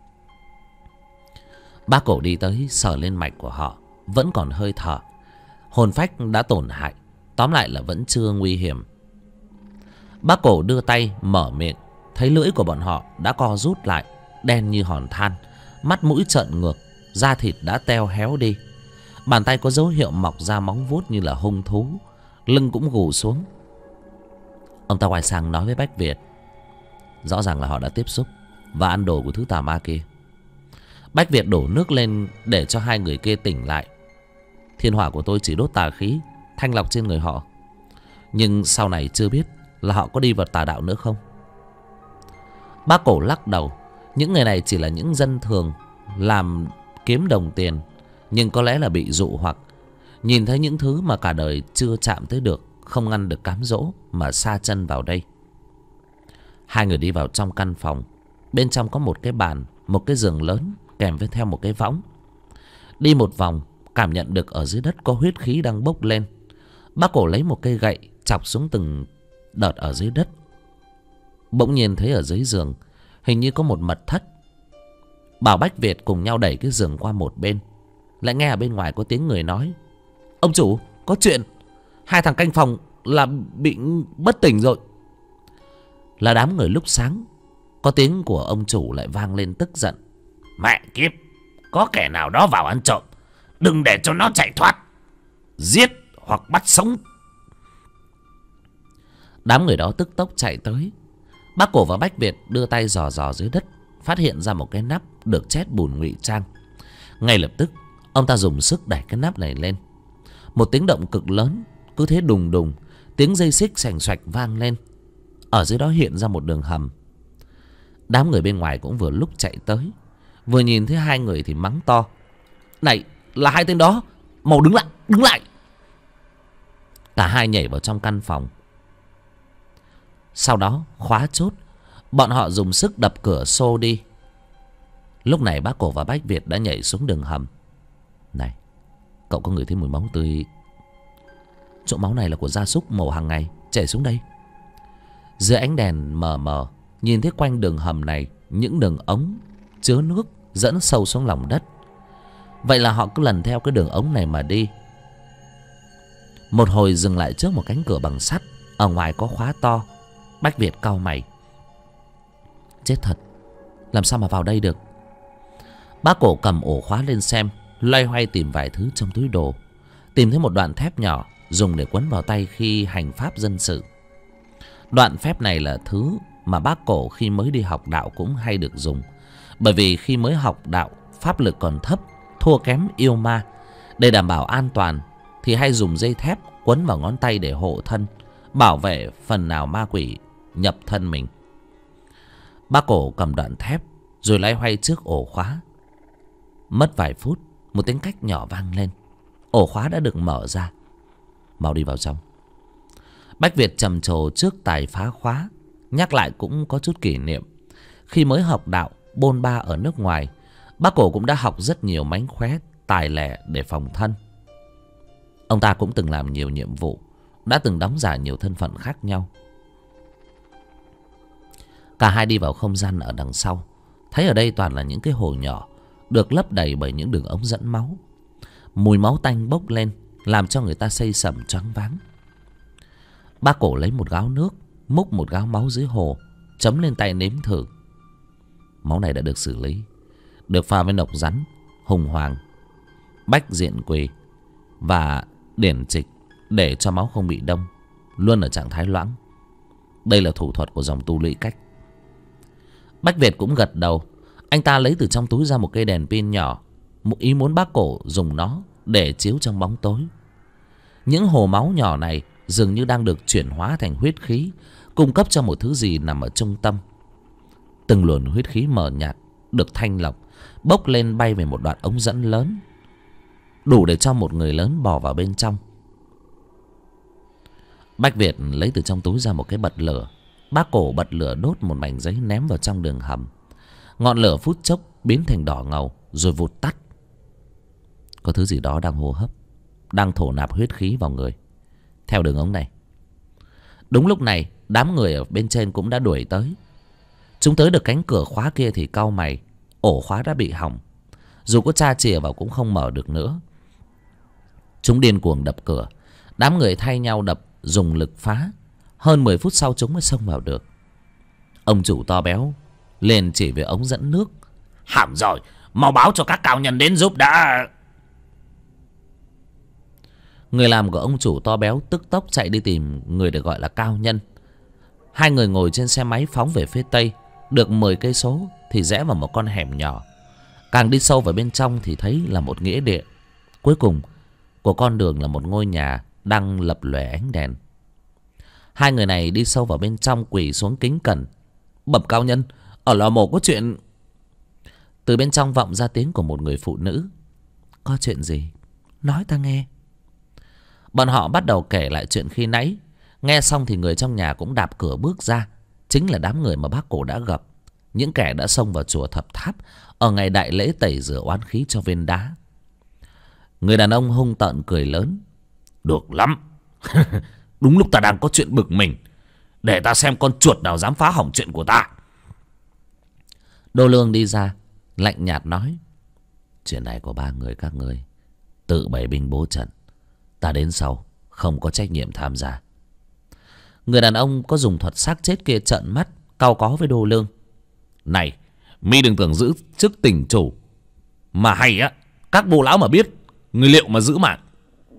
Bác Cổ đi tới sờ lên mạch của họ, vẫn còn hơi thở. Hồn phách đã tổn hại, tóm lại là vẫn chưa nguy hiểm. Bác Cổ đưa tay mở miệng, thấy lưỡi của bọn họ đã co rút lại, đen như hòn than, mắt mũi trợn ngược, da thịt đã teo héo đi. Bàn tay có dấu hiệu mọc ra móng vuốt như là hung thú, lưng cũng gù xuống. Ông ta quay sang nói với Bách Việt, rõ ràng là họ đã tiếp xúc và ăn đồ của thứ tà ma kia. Bách Việt đổ nước lên để cho hai người kia tỉnh lại. Thiên hỏa của tôi chỉ đốt tà khí, thanh lọc trên người họ, nhưng sau này chưa biết là họ có đi vào tà đạo nữa không. Bác Cổ lắc đầu. Những người này chỉ là những dân thường làm kiếm đồng tiền, nhưng có lẽ là bị dụ hoặc, nhìn thấy những thứ mà cả đời chưa chạm tới được, không ngăn được cám dỗ mà sa chân vào đây. Hai người đi vào trong căn phòng. Bên trong có một cái bàn, một cái giường lớn, kèm với theo một cái võng. Đi một vòng, cảm nhận được ở dưới đất có huyết khí đang bốc lên. Bác Cổ lấy một cây gậy chọc xuống từng đợt ở dưới đất. Bỗng nhiên thấy ở dưới giường hình như có một mật thất. Bảo Bách Việt cùng nhau đẩy cái giường qua một bên. Lại nghe ở bên ngoài có tiếng người nói, ông chủ, có chuyện. Hai thằng canh phòng là bị bất tỉnh rồi. Là đám người lúc sáng. Có tiếng của ông chủ lại vang lên tức giận. Mẹ kiếp, có kẻ nào đó vào ăn trộm, đừng để cho nó chạy thoát. Giết hoặc bắt sống. Đám người đó tức tốc chạy tới. Bác Cổ và Bách Việt đưa tay dò dò dưới đất, phát hiện ra một cái nắp được chét bùn ngụy trang. Ngay lập tức ông ta dùng sức đẩy cái nắp này lên. Một tiếng động cực lớn, cứ thế đùng đùng, tiếng dây xích xoành xoạch vang lên. Ở dưới đó hiện ra một đường hầm. Đám người bên ngoài cũng vừa lúc chạy tới, vừa nhìn thấy hai người thì mắng to, này là hai tên đó, mau đứng lại, đứng lại. Cả hai nhảy vào trong căn phòng. Sau đó khóa chốt. Bọn họ dùng sức đập cửa xô đi. Lúc này bác Cổ và Bách Việt đã nhảy xuống đường hầm. Này, cậu có ngửi thấy mùi máu tươi? Chỗ máu này là của gia súc mổ hàng ngày chảy xuống đây. Dưới ánh đèn mờ mờ, nhìn thấy quanh đường hầm này những đường ống chứa nước dẫn sâu xuống lòng đất. Vậy là họ cứ lần theo cái đường ống này mà đi. Một hồi dừng lại trước một cánh cửa bằng sắt, ở ngoài có khóa to. Bách Việt cau mày. Chết thật, làm sao mà vào đây được? Bác Cổ cầm ổ khóa lên xem, loay hoay tìm vài thứ trong túi đồ. Tìm thấy một đoạn thép nhỏ dùng để quấn vào tay khi hành pháp dân sự. Đoạn phép này là thứ mà bác Cổ khi mới đi học đạo cũng hay được dùng. Bởi vì khi mới học đạo, pháp lực còn thấp, thua kém yêu ma. Để đảm bảo an toàn thì hay dùng dây thép quấn vào ngón tay để hộ thân, bảo vệ phần nào ma quỷ nhập thân mình. Bác Cổ cầm đoạn thép rồi loay hoay trước ổ khóa. Mất vài phút, một tiếng cách nhỏ vang lên. Ổ khóa đã được mở ra. Mau đi vào trong. Bách Việt trầm trồ trước tài phá khóa. Nhắc lại cũng có chút kỷ niệm. Khi mới học đạo bôn ba ở nước ngoài, bác Cổ cũng đã học rất nhiều mánh khóe tài lẻ để phòng thân. Ông ta cũng từng làm nhiều nhiệm vụ, đã từng đóng giả nhiều thân phận khác nhau. Cả hai đi vào không gian ở đằng sau. Thấy ở đây toàn là những cái hồ nhỏ được lấp đầy bởi những đường ống dẫn máu. Mùi máu tanh bốc lên, làm cho người ta say sẩm choáng váng. Bác Cổ lấy một gáo nước, múc một gáo máu dưới hồ, chấm lên tay nếm thử. Máu này đã được xử lý, được pha với nọc rắn, hùng hoàng, bách diện quỳ và điển trịch để cho máu không bị đông, luôn ở trạng thái loãng. Đây là thủ thuật của dòng tu lũy cách. Bách Việt cũng gật đầu. Anh ta lấy từ trong túi ra một cây đèn pin nhỏ, ý muốn bác Cổ dùng nó để chiếu trong bóng tối. Những hồ máu nhỏ này dường như đang được chuyển hóa thành huyết khí, cung cấp cho một thứ gì nằm ở trung tâm. Từng luồng huyết khí mờ nhạt được thanh lọc, bốc lên bay về một đoạn ống dẫn lớn, đủ để cho một người lớn bò vào bên trong. Bách Việt lấy từ trong túi ra một cái bật lửa. Bác Cổ bật lửa đốt một mảnh giấy ném vào trong đường hầm. Ngọn lửa phút chốc biến thành đỏ ngầu rồi vụt tắt. Có thứ gì đó đang hô hấp, đang thổ nạp huyết khí vào người theo đường ống này. Đúng lúc này, đám người ở bên trên cũng đã đuổi tới. Chúng tới được cánh cửa khóa kia thì cau mày. Ổ khóa đã bị hỏng, dù có tra chìa vào cũng không mở được nữa. Chúng điên cuồng đập cửa. Đám người thay nhau đập, dùng lực phá. Hơn 10 phút sau chúng mới xông vào được. Ông chủ to béo lên chỉ về ống dẫn nước. Hỏng rồi, mau báo cho các cao nhân đến giúp đã. Người làm của ông chủ to béo tức tốc chạy đi tìm người được gọi là cao nhân. Hai người ngồi trên xe máy phóng về phía tây. Được 10 cây số thì rẽ vào một con hẻm nhỏ. Càng đi sâu vào bên trong thì thấy là một nghĩa địa. Cuối cùng của con đường là một ngôi nhà đang lập lòe ánh đèn. Hai người này đi sâu vào bên trong, quỳ xuống kính cẩn. Bẩm cao nhân, ở lò mổ có chuyện. Từ bên trong vọng ra tiếng của một người phụ nữ. Có chuyện gì? Nói ta nghe. Bọn họ bắt đầu kể lại chuyện khi nãy. Nghe xong thì người trong nhà cũng đạp cửa bước ra. Chính là đám người mà bác Cổ đã gặp. Những kẻ đã xông vào chùa Thập Tháp ở ngày đại lễ tẩy rửa oán khí cho viên đá. Người đàn ông hung tợn cười lớn. Được lắm. Đúng lúc ta đang có chuyện bực mình. Để ta xem con chuột nào dám phá hỏng chuyện của ta. Đô Lương đi ra lạnh nhạt nói. Chuyện này có 3 người các ngươi tự bày binh bố trận. Ta đến sau không có trách nhiệm tham gia. Người đàn ông có dùng thuật xác chết kia trợn mắt cau có với Đô Lương. Này, mi đừng tưởng giữ chức tỉnh chủ mà hay á. Các bồ lão mà biết, người liệu mà giữ mạng.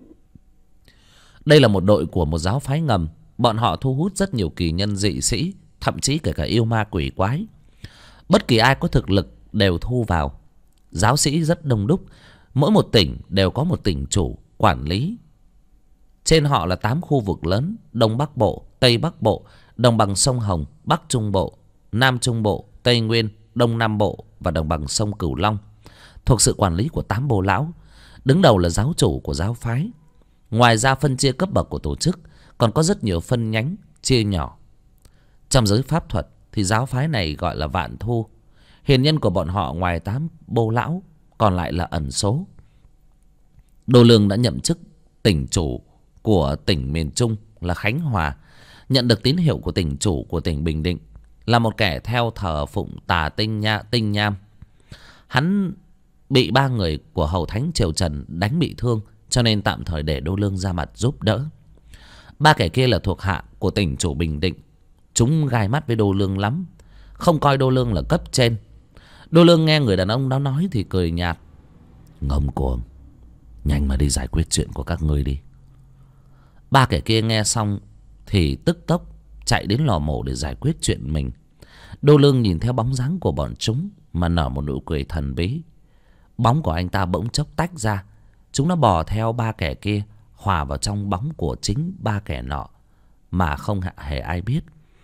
Đây là một đội của một giáo phái ngầm. Bọn họ thu hút rất nhiều kỳ nhân dị sĩ, thậm chí kể cả yêu ma quỷ quái. Bất kỳ ai có thực lực đều thu vào. Giáo sĩ rất đông đúc. Mỗi một tỉnh đều có một tỉnh chủ quản lý. Trên họ là 8 khu vực lớn: Đông Bắc Bộ, Tây Bắc Bộ, Đồng bằng sông Hồng, Bắc Trung Bộ, Nam Trung Bộ, Tây Nguyên, Đông Nam Bộ và Đồng bằng sông Cửu Long, thuộc sự quản lý của 8 bồ lão. Đứng đầu là giáo chủ của giáo phái. Ngoài ra phân chia cấp bậc của tổ chức còn có rất nhiều phân nhánh chia nhỏ. Trong giới pháp thuật thì giáo phái này gọi là Vạn Thu. Hiền nhân của bọn họ ngoài 8 bồ lão còn lại là ẩn số. Đô Lương đã nhậm chức tỉnh chủ của tỉnh miền Trung là Khánh Hòa. Nhận được tín hiệu của tỉnh chủ của tỉnh Bình Định, là một kẻ theo thờ phụng tà tinh nham. Hắn bị 3 người của hầu thánh triều Trần đánh bị thương, cho nên tạm thời để Đô Lương ra mặt giúp đỡ. 3 kẻ kia là thuộc hạ của tỉnh chủ Bình Định. Chúng gai mắt với Đô Lương lắm, không coi Đô Lương là cấp trên. Đô Lương nghe người đàn ông đó nói thì cười nhạt. Ngông cuồng, nhanh mà đi giải quyết chuyện của các ngươi đi. 3 kẻ kia nghe xong thì tức tốc chạy đến lò mổ để giải quyết chuyện mình. Đô Lương nhìn theo bóng dáng của bọn chúng mà nở một nụ cười thần bí. Bóng của anh ta bỗng chốc tách ra. Chúng nó bò theo 3 kẻ kia, hòa vào trong bóng của chính 3 kẻ nọ mà không hề ai biết.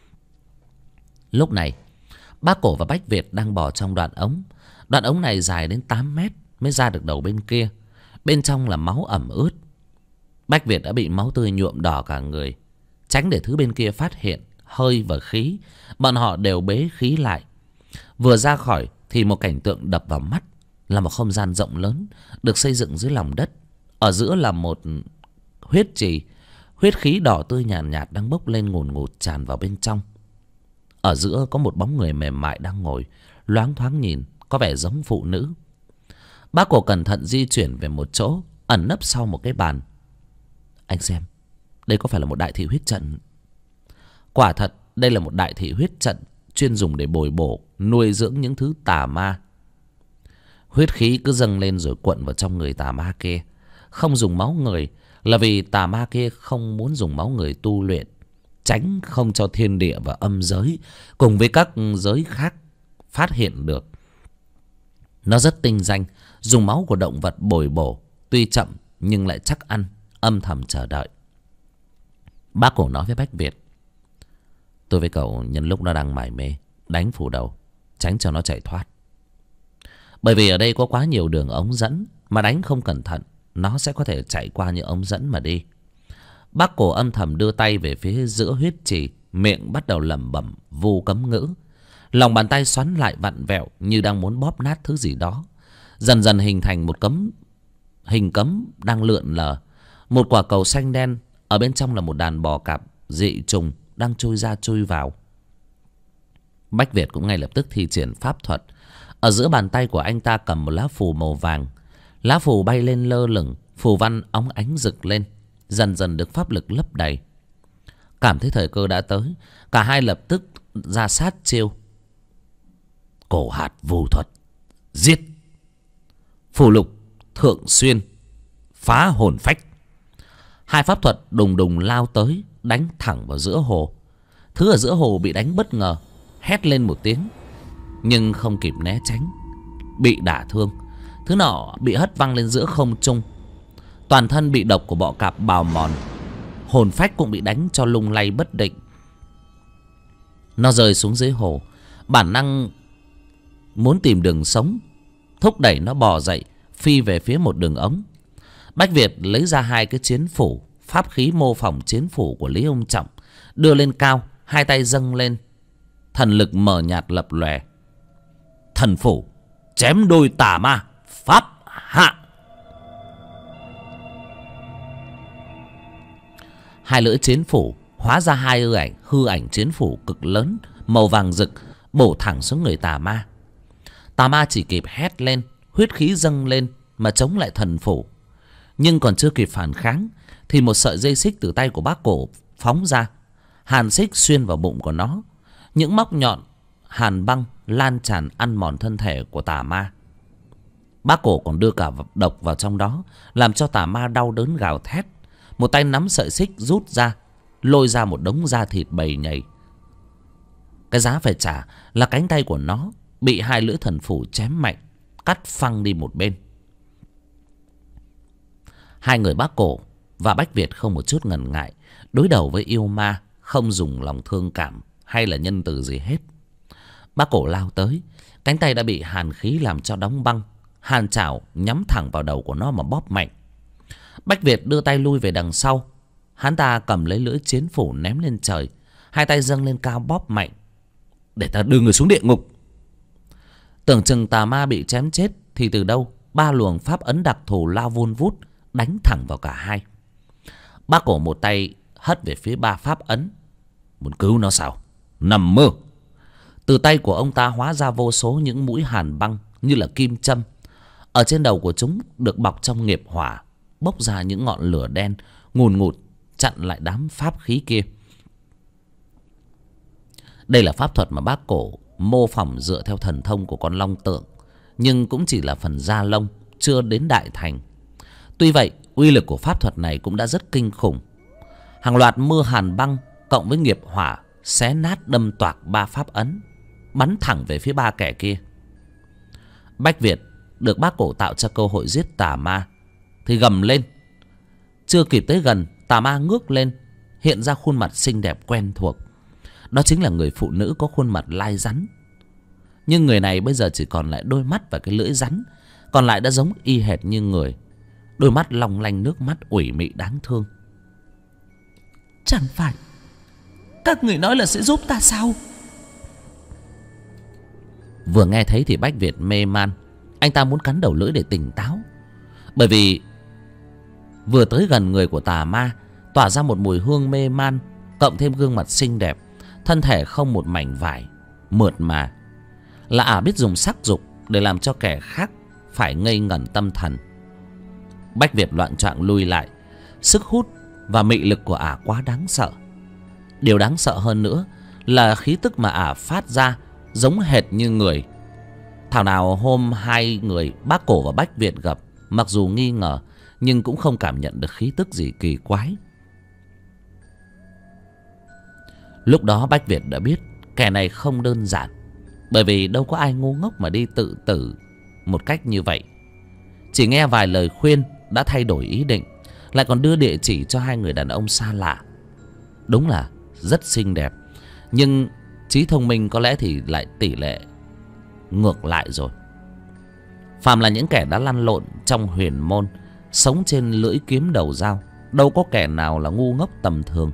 Lúc này bác Cổ và Bách Việt đang bò trong đoạn ống. Đoạn ống này dài đến 8 mét mới ra được đầu bên kia. Bên trong là máu ẩm ướt. Bách Việt đã bị máu tươi nhuộm đỏ cả người. Tránh để thứ bên kia phát hiện hơi và khí, bọn họ đều bế khí lại. Vừa ra khỏi thì một cảnh tượng đập vào mắt là một không gian rộng lớn được xây dựng dưới lòng đất. Ở giữa là một huyết trì. Huyết khí đỏ tươi nhàn nhạt đang bốc lên ngùn ngụt tràn vào bên trong. Ở giữa có một bóng người mềm mại đang ngồi, loáng thoáng nhìn có vẻ giống phụ nữ. Bác Cổ cẩn thận di chuyển về một chỗ, ẩn nấp sau một cái bàn. Anh xem, đây có phải là một đại thị huyết trận? Quả thật, đây là một đại thị huyết trận chuyên dùng để bồi bổ, nuôi dưỡng những thứ tà ma. Huyết khí cứ dâng lên rồi cuộn vào trong người tà ma kia. Không dùng máu người là vì tà ma kia không muốn dùng máu người tu luyện, tránh không cho thiên địa và âm giới cùng với các giới khác phát hiện được. Nó rất tinh danh, dùng máu của động vật bồi bổ, tuy chậm nhưng lại chắc ăn, âm thầm chờ đợi. Bác Cổ nói với Bách Việt: tôi với cậu nhân lúc nó đang mải mê đánh phủ đầu, tránh cho nó chạy thoát. Bởi vì ở đây có quá nhiều đường ống dẫn, mà đánh không cẩn thận nó sẽ có thể chạy qua những ống dẫn mà đi. Bác Cổ âm thầm đưa tay về phía giữa huyết trì, miệng bắt đầu lẩm bẩm vu cấm ngữ. Lòng bàn tay xoắn lại vặn vẹo như đang muốn bóp nát thứ gì đó. Dần dần hình thành một hình cấm đang lượn lờ. Một quả cầu xanh đen, ở bên trong là một đàn bò cạp dị trùng đang chui ra chui vào. Bách Việt cũng ngay lập tức thi triển pháp thuật. Ở giữa bàn tay của anh ta cầm một lá phù màu vàng. Lá phù bay lên lơ lửng, phù văn óng ánh rực lên, dần dần được pháp lực lấp đầy. Cảm thấy thời cơ đã tới, cả hai lập tức ra sát chiêu. Cổ hạt phù thuật, giết. Phù lục thượng xuyên, phá hồn phách. Hai pháp thuật đùng đùng lao tới, đánh thẳng vào giữa hồ. Thứ ở giữa hồ bị đánh bất ngờ, hét lên một tiếng, nhưng không kịp né tránh, bị đả thương. Thứ nọ bị hất văng lên giữa không trung. Toàn thân bị độc của bọ cạp bào mòn, hồn phách cũng bị đánh cho lung lay bất định. Nó rơi xuống dưới hồ, bản năng muốn tìm đường sống thúc đẩy nó bò dậy, phi về phía một đường ống. Bách Việt lấy ra hai cái chiến phủ, pháp khí mô phỏng chiến phủ của Lý Ông Trọng, đưa lên cao, hai tay dâng lên, thần lực mờ nhạt lập lòe. Thần phủ chém đôi tà ma, pháp hạ. Hai lưỡi chiến phủ hóa ra hai hư ảnh chiến phủ cực lớn màu vàng rực, bổ thẳng xuống người tà ma. Tà ma chỉ kịp hét lên, huyết khí dâng lên mà chống lại thần phủ. Nhưng còn chưa kịp phản kháng thì một sợi dây xích từ tay của bác Cổ phóng ra, hàn xích xuyên vào bụng của nó. Những móc nhọn hàn băng lan tràn ăn mòn thân thể của tà ma. Bác Cổ còn đưa cả độc vào trong đó, làm cho tà ma đau đớn gào thét. Một tay nắm sợi xích rút ra, lôi ra một đống da thịt bầy nhầy. Cái giá phải trả là cánh tay của nó bị hai lưỡi thần phủ chém mạnh, cắt phăng đi một bên. Hai người bác Cổ và Bách Việt không một chút ngần ngại, đối đầu với yêu ma, không dùng lòng thương cảm hay là nhân từ gì hết. Bác Cổ lao tới, cánh tay đã bị hàn khí làm cho đóng băng, hàn chảo nhắm thẳng vào đầu của nó mà bóp mạnh. Bách Việt đưa tay lui về đằng sau, hắn ta cầm lấy lưỡi chiến phủ ném lên trời, hai tay dâng lên cao bóp mạnh. Để ta đưa người xuống địa ngục. Tưởng chừng tà ma bị chém chết thì từ đâu ba luồng pháp ấn đặc thù lao vun vút, đánh thẳng vào cả hai. Bác Cổ một tay hất về phía ba pháp ấn. Muốn cứu nó sao? Nằm mơ. Từ tay của ông ta hóa ra vô số những mũi hàn băng như là kim châm. Ở trên đầu của chúng được bọc trong nghiệp hỏa, bốc ra những ngọn lửa đen ngùn ngụt chặn lại đám pháp khí kia. Đây là pháp thuật mà bác Cổ mô phỏng dựa theo thần thông của con long tượng, nhưng cũng chỉ là phần da lông, chưa đến đại thành. Tuy vậy, uy lực của pháp thuật này cũng đã rất kinh khủng. Hàng loạt mưa hàn băng cộng với nghiệp hỏa xé nát đâm toạc ba pháp ấn, bắn thẳng về phía ba kẻ kia. Bách Việt được bác Cổ tạo cho cơ hội giết tà ma thì gầm lên. Chưa kịp tới gần, tà ma ngước lên, hiện ra khuôn mặt xinh đẹp quen thuộc. Đó chính là người phụ nữ có khuôn mặt lai rắn. Nhưng người này bây giờ chỉ còn lại đôi mắt và cái lưỡi rắn, còn lại đã giống y hệt như người. Đôi mắt long lanh nước mắt ủy mị đáng thương. Chẳng phải các người nói là sẽ giúp ta sao? Vừa nghe thấy thì Bách Việt mê man. Anh ta muốn cắn đầu lưỡi để tỉnh táo, bởi vì vừa tới gần người của tà ma tỏa ra một mùi hương mê man, cộng thêm gương mặt xinh đẹp, thân thể không một mảnh vải, mượt mà. Là ả biết dùng sắc dục để làm cho kẻ khác phải ngây ngẩn tâm thần. Bách Việt loạn choạng lui lại. Sức hút và mị lực của ả quá đáng sợ. Điều đáng sợ hơn nữa là khí tức mà ả phát ra giống hệt như người. Thảo nào hôm hai người bác Cổ và Bách Việt gặp, mặc dù nghi ngờ nhưng cũng không cảm nhận được khí tức gì kỳ quái. Lúc đó Bách Việt đã biết kẻ này không đơn giản, bởi vì đâu có ai ngu ngốc mà đi tự tử một cách như vậy. Chỉ nghe vài lời khuyên đã thay đổi ý định, lại còn đưa địa chỉ cho hai người đàn ông xa lạ. Đúng là rất xinh đẹp, nhưng trí thông minh có lẽ thì lại tỷ lệ ngược lại rồi. Phàm là những kẻ đã lăn lộn trong huyền môn, sống trên lưỡi kiếm đầu dao, đâu có kẻ nào là ngu ngốc tầm thường.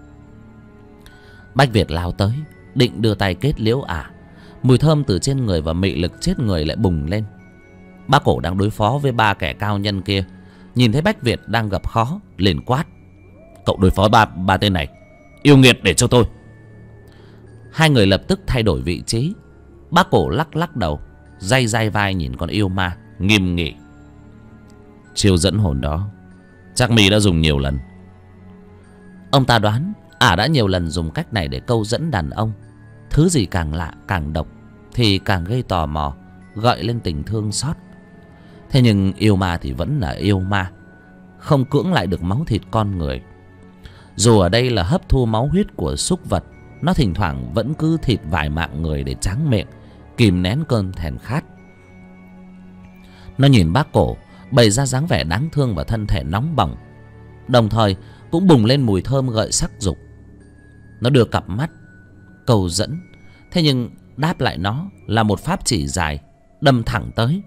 Bách Việt lao tới, định đưa tay kết liễu ả. Mùi thơm từ trên người và mị lực chết người lại bùng lên. Bác Cổ đang đối phó với ba kẻ cao nhân kia, nhìn thấy Bách Việt đang gặp khó, liền quát: cậu đối phó ba tên này, yêu nghiệt để cho tôi. Hai người lập tức thay đổi vị trí. Bác Cổ lắc lắc đầu, day day vai nhìn con yêu ma, nghiêm nghị: chiêu dẫn hồn đó chắc mi đã dùng nhiều lần. Ông ta đoán ả đã nhiều lần dùng cách này để câu dẫn đàn ông. Thứ gì càng lạ càng độc thì càng gây tò mò, gợi lên tình thương xót. Thế nhưng yêu ma thì vẫn là yêu ma, không cưỡng lại được máu thịt con người. Dù ở đây là hấp thu máu huyết của súc vật, nó thỉnh thoảng vẫn cứ thịt vài mạng người để tráng miệng, kìm nén cơn thèm khát. Nó nhìn bác Cổ bày ra dáng vẻ đáng thương và thân thể nóng bỏng, đồng thời cũng bùng lên mùi thơm gợi sắc dục. Nó đưa cặp mắt cầu dẫn, thế nhưng đáp lại nó là một pháp chỉ dài đâm thẳng tới.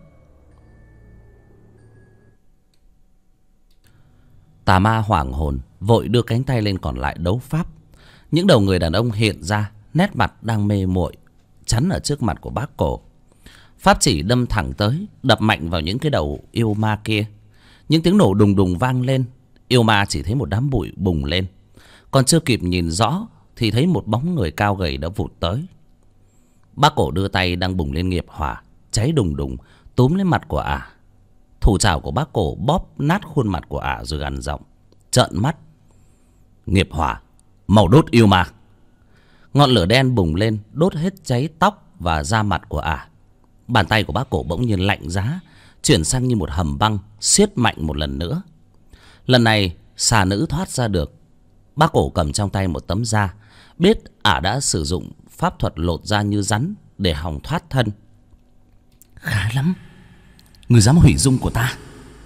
Tà ma hoảng hồn vội đưa cánh tay lên còn lại đấu pháp. Những đầu người đàn ông hiện ra, nét mặt đang mê muội, chắn ở trước mặt của bác Cổ. Pháp chỉ đâm thẳng tới, đập mạnh vào những cái đầu yêu ma kia. Những tiếng nổ đùng đùng vang lên. Yêu ma chỉ thấy một đám bụi bùng lên, còn chưa kịp nhìn rõ thì thấy một bóng người cao gầy đã vụt tới. Bác Cổ đưa tay đang bùng lên nghiệp hỏa, cháy đùng đùng, túm lấy mặt của ả. Thủ trảo của bác Cổ bóp nát khuôn mặt của ả rồi gằn giọng: trợn mắt. Nghiệp hỏa, màu đốt yêu ma. Ngọn lửa đen bùng lên, đốt hết cháy tóc và da mặt của ả. Bàn tay của bác Cổ bỗng nhiên lạnh giá, chuyển sang như một hầm băng, siết mạnh một lần nữa. Lần này xà nữ thoát ra được. Bác Cổ cầm trong tay một tấm da, biết ả đã sử dụng pháp thuật lột da như rắn để hòng thoát thân. Khá lắm, người dám hủy dung của ta.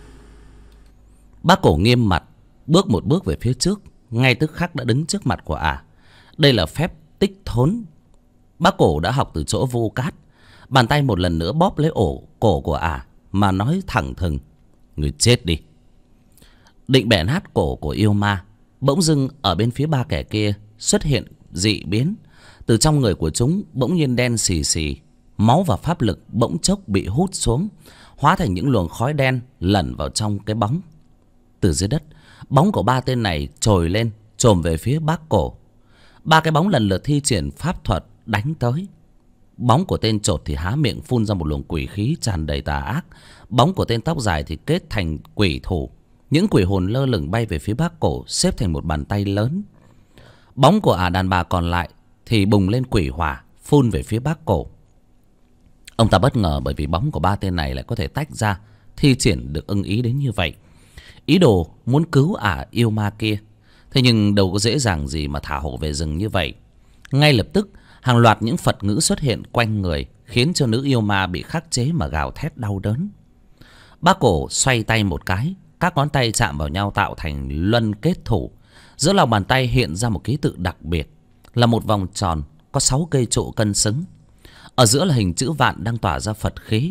Bác Cổ nghiêm mặt, bước một bước về phía trước, ngay tức khắc đã đứng trước mặt của ả. Đây là phép tích thốn. Bác Cổ đã học từ chỗ Vu Cát. Bàn tay một lần nữa bóp lấy cổ của ả mà nói thẳng thừng: người chết đi. Định bẻ nát cổ của yêu ma, bỗng dưng ở bên phía ba kẻ kia xuất hiện dị biến. Từ trong người của chúng bỗng nhiên đen xì xì, máu và pháp lực bỗng chốc bị hút xuống, hóa thành những luồng khói đen lẩn vào trong cái bóng. Từ dưới đất, bóng của ba tên này trồi lên, chồm về phía bác Cổ. Ba cái bóng lần lượt thi triển pháp thuật đánh tới. Bóng của tên chột thì há miệng phun ra một luồng quỷ khí tràn đầy tà ác. Bóng của tên tóc dài thì kết thành quỷ thủ. Những quỷ hồn lơ lửng bay về phía bác Cổ, xếp thành một bàn tay lớn. Bóng của ả đàn bà còn lại thì bùng lên quỷ hỏa, phun về phía bác Cổ. Ông ta bất ngờ bởi vì bóng của ba tên này lại có thể tách ra, thi triển được ưng ý đến như vậy. Ý đồ muốn cứu ả yêu ma kia. Thế nhưng đâu có dễ dàng gì mà thả hổ về rừng như vậy. Ngay lập tức hàng loạt những Phật ngữ xuất hiện quanh người, khiến cho nữ yêu ma bị khắc chế mà gào thét đau đớn. Bác Cổ xoay tay một cái, các ngón tay chạm vào nhau tạo thành luân kết thủ. Giữa lòng bàn tay hiện ra một ký tự đặc biệt, là một vòng tròn có 6 cây trụ cân xứng. Ở giữa là hình chữ vạn đang tỏa ra Phật khí.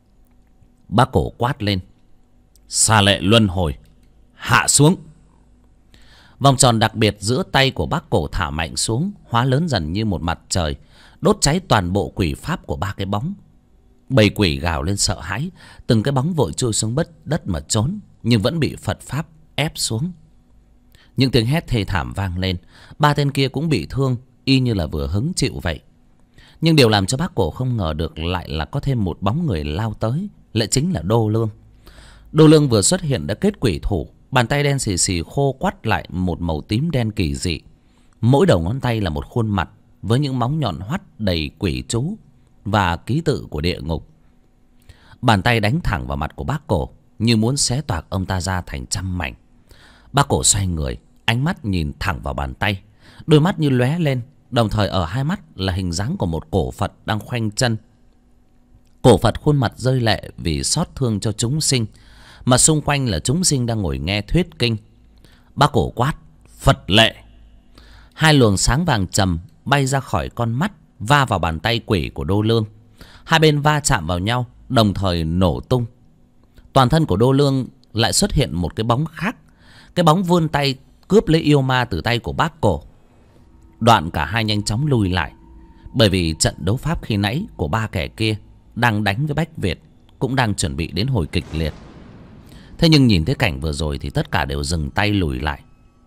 Bác Cổ quát lên: Xà lệ luân hồi, hạ xuống. Vòng tròn đặc biệt giữa tay của bác Cổ thả mạnh xuống, hóa lớn dần như một mặt trời, đốt cháy toàn bộ quỷ pháp của ba cái bóng. Bầy quỷ gào lên sợ hãi, từng cái bóng vội chui xuống đất mà trốn, nhưng vẫn bị Phật pháp ép xuống. Những tiếng hét thê thảm vang lên. Ba tên kia cũng bị thương, y như là vừa hứng chịu vậy. Nhưng điều làm cho bác Cổ không ngờ được lại là có thêm một bóng người lao tới, lại chính là Đô Lương. Đô Lương vừa xuất hiện đã kết quỷ thủ, bàn tay đen xì xì khô quắt lại một màu tím đen kỳ dị. Mỗi đầu ngón tay là một khuôn mặt với những móng nhọn hoắt đầy quỷ chú và ký tự của địa ngục. Bàn tay đánh thẳng vào mặt của bác Cổ, như muốn xé toạc ông ta ra thành trăm mảnh. Bác Cổ xoay người, ánh mắt nhìn thẳng vào bàn tay, đôi mắt như lóe lên, đồng thời ở hai mắt là hình dáng của một cổ Phật đang khoanh chân. Cổ Phật khuôn mặt rơi lệ vì xót thương cho chúng sinh, mà xung quanh là chúng sinh đang ngồi nghe thuyết kinh. Bác Cổ quát: Phật lệ! Hai luồng sáng vàng trầm bay ra khỏi con mắt, va vào bàn tay quỷ của Đô Lương. Hai bên va chạm vào nhau, đồng thời nổ tung. Toàn thân của Đô Lương lại xuất hiện một cái bóng khác. Cái bóng vươn tay cướp lấy yêu ma từ tay của bác Cổ. Đoạn cả hai nhanh chóng lùi lại, bởi vì trận đấu pháp khi nãy của ba kẻ kia đang đánh với Bách Việt cũng đang chuẩn bị đến hồi kịch liệt. Thế nhưng nhìn thấy cảnh vừa rồi thì tất cả đều dừng tay lùi lại.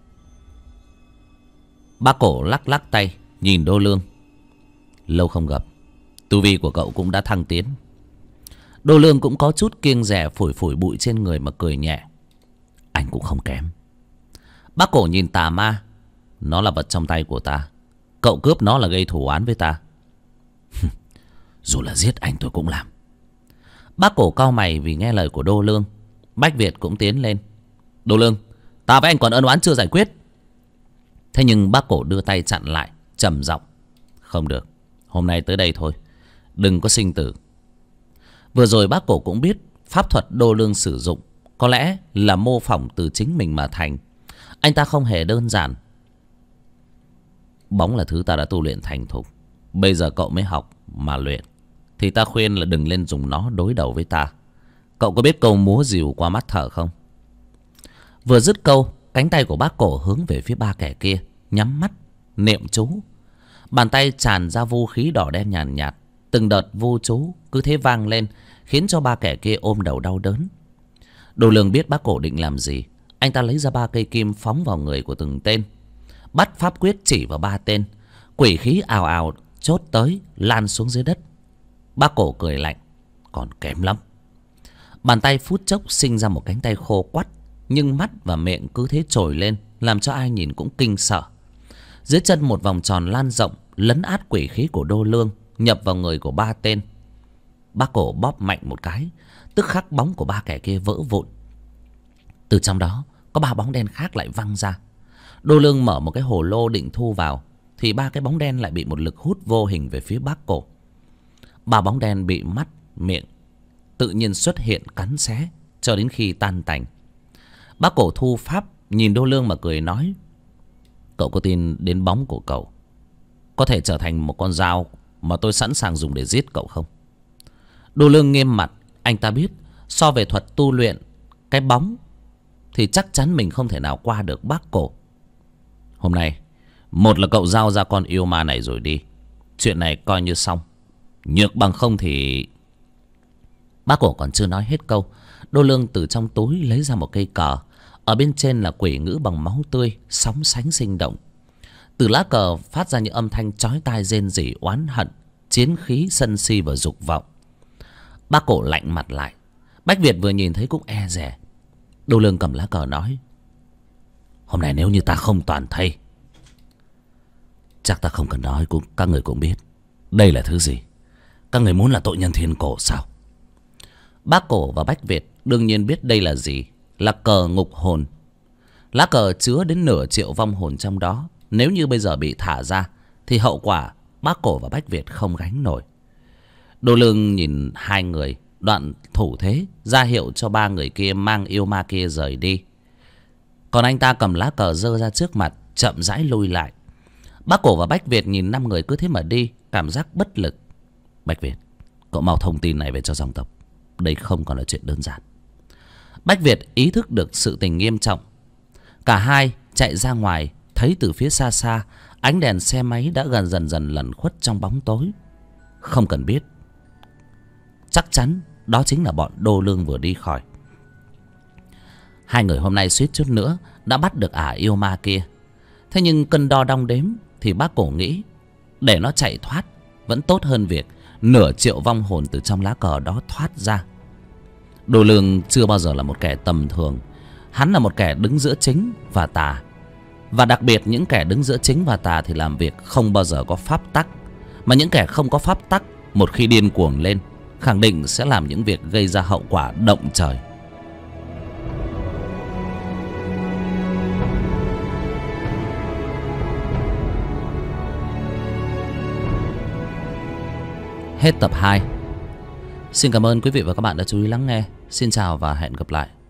Bác Cổ lắc lắc tay nhìn Đô Lương: Lâu không gặp, tu vi của cậu cũng đã thăng tiến. Đô Lương cũng có chút kiêng dè, phủi phủi bụi trên người mà cười nhẹ: Anh cũng không kém. Bác Cổ nhìn tà ma: Nó là vật trong tay của ta, cậu cướp nó là gây thù oán với ta. Dù là giết anh tôi cũng làm. Bác Cổ cau mày vì nghe lời của Đô Lương. Bách Việt cũng tiến lên: Đô Lương, ta với anh còn ân oán chưa giải quyết. Thế nhưng bác Cổ đưa tay chặn lại, trầm giọng: Không được, hôm nay tới đây thôi, đừng có sinh tử. Vừa rồi bác Cổ cũng biết pháp thuật Đô Lương sử dụng có lẽ là mô phỏng từ chính mình mà thành. Anh ta không hề đơn giản. Bóng là thứ ta đã tu luyện thành thục, bây giờ cậu mới học mà luyện, thì ta khuyên là đừng lên dùng nó đối đầu với ta. Cậu có biết câu múa rìu qua mắt thở không? Vừa dứt câu, cánh tay của bác Cổ hướng về phía ba kẻ kia, nhắm mắt niệm chú. Bàn tay tràn ra vu khí đỏ đen nhàn nhạt, từng đợt vu chú cứ thế vang lên, khiến cho ba kẻ kia ôm đầu đau đớn. Đồ Lương biết bác Cổ định làm gì. Anh ta lấy ra 3 cây kim phóng vào người của từng tên, bắt pháp quyết chỉ vào 3 tên. Quỷ khí ào ào chốt tới, lan xuống dưới đất. Bác Cổ cười lạnh: Còn kém lắm. Bàn tay phút chốc sinh ra một cánh tay khô quắt, nhưng mắt và miệng cứ thế trồi lên, làm cho ai nhìn cũng kinh sợ. Dưới chân một vòng tròn lan rộng, lấn át quỷ khí của Đô Lương, nhập vào người của 3 tên. Bác Cổ bóp mạnh một cái, tức khắc bóng của 3 kẻ kia vỡ vụn. Từ trong đó có 3 bóng đen khác lại văng ra. Đô Lương mở một cái hồ lô định thu vào, thì 3 cái bóng đen lại bị một lực hút vô hình về phía bác Cổ. 3 bóng đen bị mắt, miệng tự nhiên xuất hiện cắn xé cho đến khi tan tành. Bác Cổ thu pháp nhìn Đô Lương mà cười nói: Cậu có tin đến bóng của cậu có thể trở thành một con dao mà tôi sẵn sàng dùng để giết cậu không? Đô Lương nghiêm mặt. Anh ta biết so về thuật tu luyện cái bóng thì chắc chắn mình không thể nào qua được bác Cổ. Hôm nay, một là cậu giao ra con yêu ma này rồi đi, chuyện này coi như xong. Nhược bằng không thì... Bác Cổ còn chưa nói hết câu, Đô Lương từ trong túi lấy ra một cây cờ. Ở bên trên là quỷ ngữ bằng máu tươi, sóng sánh sinh động. Từ lá cờ phát ra những âm thanh chói tai rên rỉ oán hận, chiến khí sân si và dục vọng. Bác Cổ lạnh mặt lại. Bách Việt vừa nhìn thấy cũng e dè. Đô Lương cầm lá cờ nói: Hôm nay nếu như ta không toàn thây, chắc ta không cần nói, cũng các người cũng biết đây là thứ gì. Các người muốn là tội nhân thiên cổ sao? Bác Cổ và Bách Việt đương nhiên biết đây là gì. Là cờ ngục hồn. Lá cờ chứa đến nửa triệu vong hồn trong đó. Nếu như bây giờ bị thả ra thì hậu quả bác Cổ và Bách Việt không gánh nổi. Đô Lương nhìn hai người, đoạn thủ thế ra hiệu cho 3 người kia mang yêu ma kia rời đi. Còn anh ta cầm lá cờ giơ ra trước mặt, chậm rãi lui lại. Bác Cổ và Bách Việt nhìn 5 người cứ thế mà đi, cảm giác bất lực. Bách Việt, cậu mau thông tin này về cho dòng tộc. Đây không còn là chuyện đơn giản. Bách Việt ý thức được sự tình nghiêm trọng. Cả hai chạy ra ngoài, thấy từ phía xa xa ánh đèn xe máy đã dần dần lẩn khuất trong bóng tối. Không cần biết, chắc chắn đó chính là bọn Đô Lương vừa đi khỏi. Hai người hôm nay suýt chút nữa đã bắt được ả yêu ma kia. Thế nhưng cân đo đong đếm thì bác Cổ nghĩ để nó chạy thoát vẫn tốt hơn việc nửa triệu vong hồn từ trong lá cờ đó thoát ra. Đô Lương chưa bao giờ là một kẻ tầm thường. Hắn là một kẻ đứng giữa chính và tà. Và đặc biệt những kẻ đứng giữa chính và tà thì làm việc không bao giờ có pháp tắc. Mà những kẻ không có pháp tắc, một khi điên cuồng lên, khẳng định sẽ làm những việc gây ra hậu quả động trời. Hết tập 2. Xin cảm ơn quý vị và các bạn đã chú ý lắng nghe. Xin chào và hẹn gặp lại.